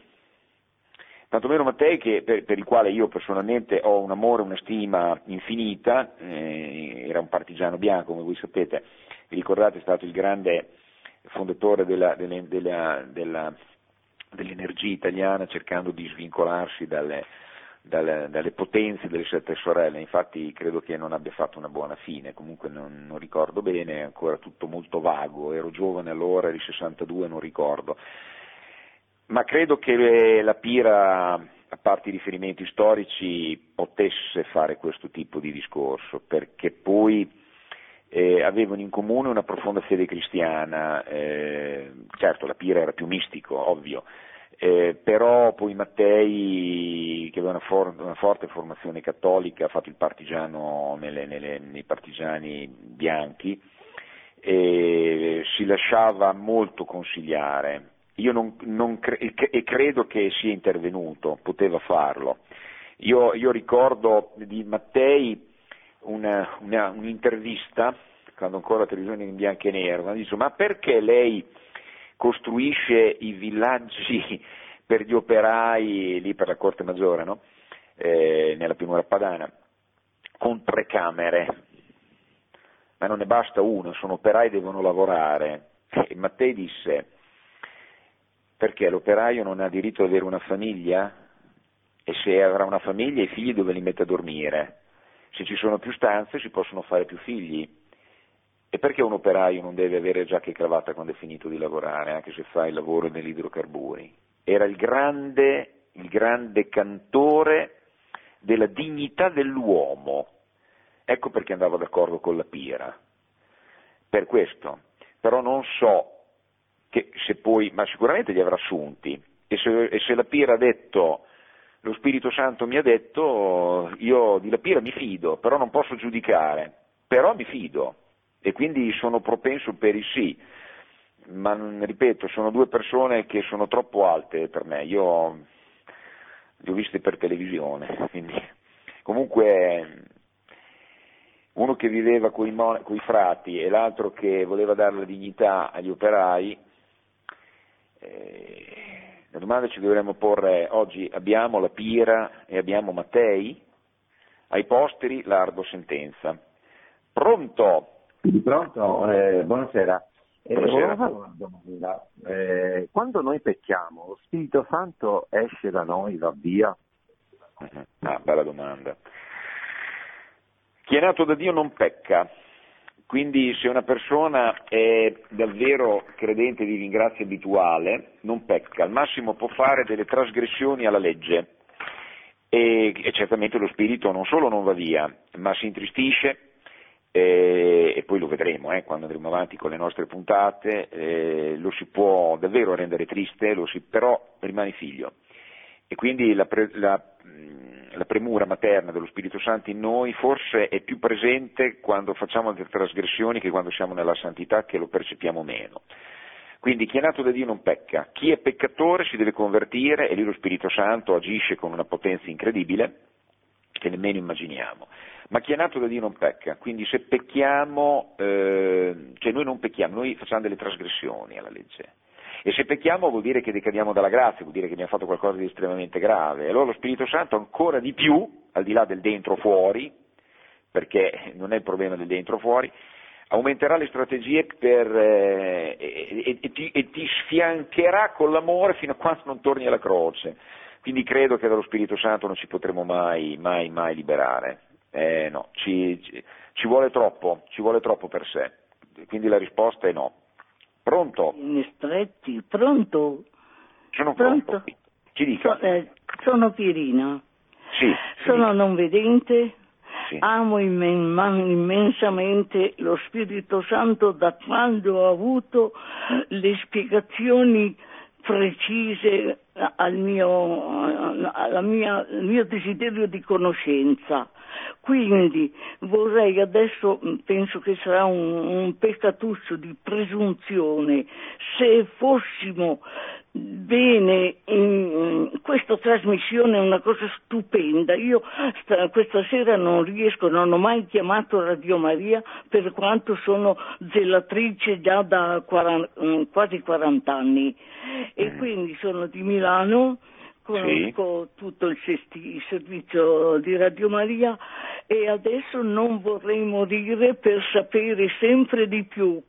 che, per il quale io personalmente ho un amore, una stima infinita, era un partigiano bianco, come voi sapete, vi ricordate, è stato il grande fondatore dell'energia italiana, cercando di svincolarsi dalle potenze delle Sette Sorelle. Infatti credo che non abbia fatto una buona fine, comunque non ricordo bene, è ancora tutto molto vago, ero giovane allora, ero 62, non ricordo. Ma credo che La Pira, a parte i riferimenti storici, potesse fare questo tipo di discorso, perché poi avevano in comune una profonda fede cristiana, certo La Pira era più mistico, ovvio, però poi Mattei, che aveva una forte formazione cattolica, ha fatto il partigiano nei partigiani bianchi, si lasciava molto consigliare. Io e credo che sia intervenuto, poteva farlo. Io ricordo di Mattei un'intervista, quando ancora la televisione in bianco e nero, quando dice: ma perché lei costruisce i villaggi per gli operai lì per la Corte Maggiore, no? Nella pianura padana, con 3 camere? Ma non ne basta una, sono operai, devono lavorare. E Mattei disse: perché l'operaio non ha diritto ad avere una famiglia? E se avrà una famiglia, i figli dove li mette a dormire? Se ci sono più stanze si possono fare più figli. E perché un operaio non deve avere giacca e cravatta quando è finito di lavorare, anche se fa il lavoro negli idrocarburi? Era il grande cantore della dignità dell'uomo. Ecco perché andava d'accordo con La Pira. Per questo. Però non so che se poi, ma sicuramente li avrà assunti, e se La Pira ha detto, lo Spirito Santo mi ha detto, io di La Pira mi fido, però non posso giudicare, però mi fido, e quindi sono propenso per il sì, ma ripeto, sono 2 persone che sono troppo alte per me, io li ho viste per televisione, quindi comunque uno che viveva coi frati e l'altro che voleva dare la dignità agli operai. La domanda ci dovremmo porre oggi: abbiamo La Pira e abbiamo Mattei? Ai posteri l'ardo sentenza. Pronto? Pronto? Buonasera. Buonasera. Volevo fare una domanda. Quando noi pecchiamo, lo Spirito Santo esce da noi, va via? Bella domanda. Chi è nato da Dio non pecca. Quindi se una persona è davvero credente di ringrazia abituale, non pecca, al massimo può fare delle trasgressioni alla legge e certamente lo spirito non solo non va via, ma si intristisce e poi lo vedremo quando andremo avanti con le nostre puntate, lo si può davvero rendere triste, però rimane figlio. E quindi la premura materna dello Spirito Santo in noi forse è più presente quando facciamo delle trasgressioni che quando siamo nella santità, che lo percepiamo meno. Quindi chi è nato da Dio non pecca, chi è peccatore si deve convertire e lì lo Spirito Santo agisce con una potenza incredibile che nemmeno immaginiamo. Ma chi è nato da Dio non pecca, quindi se pecchiamo, cioè noi non pecchiamo, noi facciamo delle trasgressioni alla legge. E se pecchiamo vuol dire che decadiamo dalla grazia, vuol dire che abbiamo fatto qualcosa di estremamente grave. E allora lo Spirito Santo ancora di più, al di là del dentro-fuori, perché non è il problema del dentro-fuori, aumenterà le strategie e ti sfiancherà con l'amore fino a quando non torni alla croce. Quindi credo che dallo Spirito Santo non ci potremo mai liberare. No, ci vuole troppo per sé. Quindi la risposta è no. Pronto? In stretti, pronto? Sono pronto. Ci dica. Sono Pierina. Sì. Sono non vedente. Sì. Amo immensamente lo Spirito Santo da quando ho avuto le spiegazioni precise al mio desiderio di conoscenza. Quindi vorrei adesso, penso che sarà un peccatuccio di presunzione, se fossimo bene in questa trasmissione è una cosa stupenda. Io questa sera non ho mai chiamato Radio Maria, per quanto sono zelatrice già da quasi 40 anni e quindi sono di Milano, conosco tutto il servizio di Radio Maria e adesso non vorrei morire per sapere sempre di più.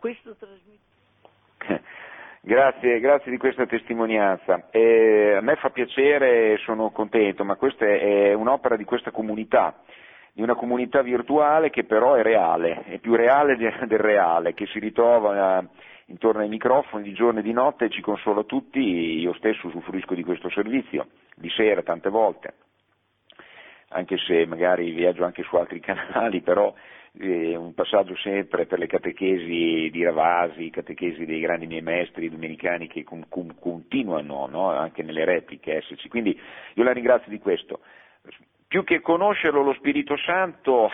Grazie di questa testimonianza. A me fa piacere, sono contento, ma questa è un'opera di questa comunità, di una comunità virtuale che però è reale, è più reale del reale, che si ritrova intorno ai microfoni di giorno e di notte e ci consola tutti. Io stesso usufruisco di questo servizio, di sera tante volte, anche se magari viaggio anche su altri canali, però un passaggio sempre per le catechesi di Ravasi, catechesi dei grandi miei maestri domenicani che continuano, no? Anche nelle repliche esserci, quindi io la ringrazio di questo. Più che conoscerlo lo Spirito Santo,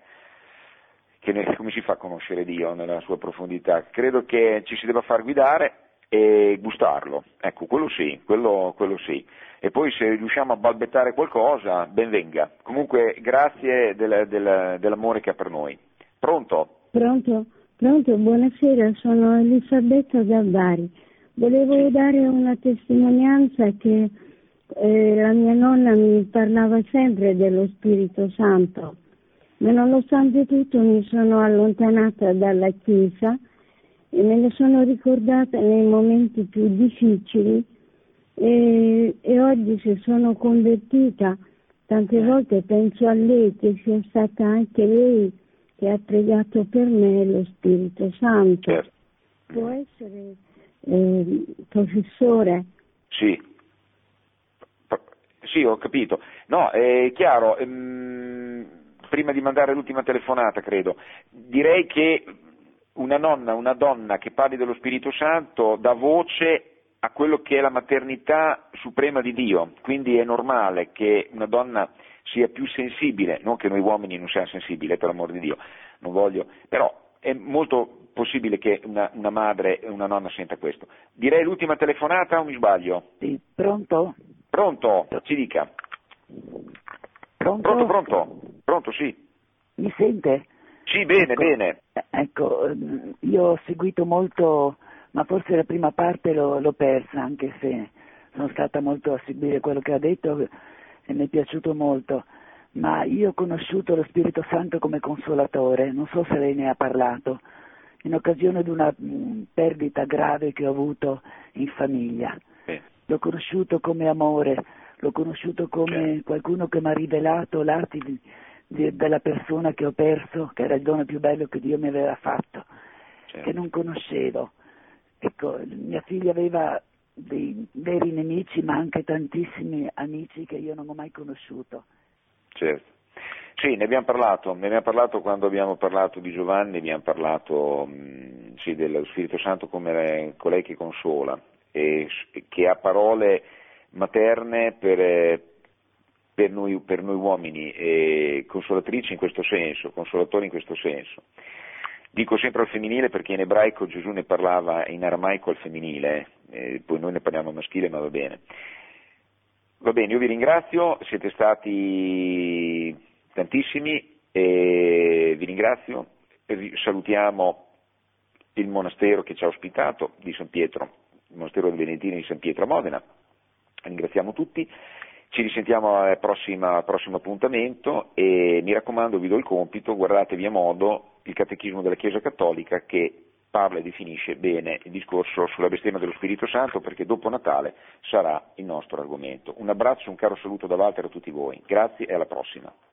come si fa a conoscere Dio nella sua profondità? Credo che ci si debba far guidare e gustarlo, ecco, quello sì. E poi se riusciamo a balbettare qualcosa, ben venga. Comunque grazie dell'amore che ha per noi. Pronto? Pronto, buonasera, sono Elisabetta da Bari. Volevo dare una testimonianza che la mia nonna mi parlava sempre dello Spirito Santo, ma nonostante tutto mi sono allontanata dalla Chiesa e me ne sono ricordata nei momenti più difficili e oggi se sono convertita tante volte penso a lei, che sia stata anche lei che ha pregato per me lo Spirito Santo. Può essere professore? Sì, ho capito. No, è chiaro, prima di mandare l'ultima telefonata credo, direi che una donna che parli dello Spirito Santo dà voce a quello che è la maternità suprema di Dio, quindi è normale che una donna sia più sensibile, non che noi uomini non siamo sensibili, per l'amor di Dio, non voglio, però è molto possibile che una madre e una nonna senta questo. Direi l'ultima telefonata o mi sbaglio? Sì, pronto? Pronto, ci dica. Pronto, sì. Mi sente? Sì, bene, bene. Ecco, io ho seguito molto, ma forse la prima parte l'ho persa, anche se sono stata molto a seguire quello che ha detto e mi è piaciuto molto. Ma io ho conosciuto lo Spirito Santo come consolatore, non so se lei ne ha parlato, in occasione di una perdita grave che ho avuto in famiglia. L'ho conosciuto come amore, l'ho conosciuto come qualcuno che mi ha rivelato lati della persona che ho perso, che era il dono più bello che Dio mi aveva fatto, che non conoscevo. Ecco, mia figlia aveva dei veri nemici, ma anche tantissimi amici che io non ho mai conosciuto. Certo. Sì, ne abbiamo parlato quando abbiamo parlato di Giovanni, abbiamo parlato dello Spirito Santo come colei che consola e che ha parole materne per noi uomini e consolatrici in questo senso, consolatori in questo senso. Dico sempre al femminile perché in ebraico Gesù ne parlava in aramaico al femminile, poi noi ne parliamo al maschile, ma va bene. Va bene, io vi ringrazio, siete stati tantissimi e vi ringrazio, salutiamo il monastero che ci ha ospitato di San Pietro, il monastero dei Beneditini di San Pietro a Modena, ringraziamo tutti, ci risentiamo al prossimo appuntamento e mi raccomando, vi do il compito, guardatevi a modo il Catechismo della Chiesa Cattolica che parla e definisce bene il discorso sulla bestemmia dello Spirito Santo, perché dopo Natale sarà il nostro argomento. Un abbraccio, un caro saluto da Walter a tutti voi, grazie e alla prossima.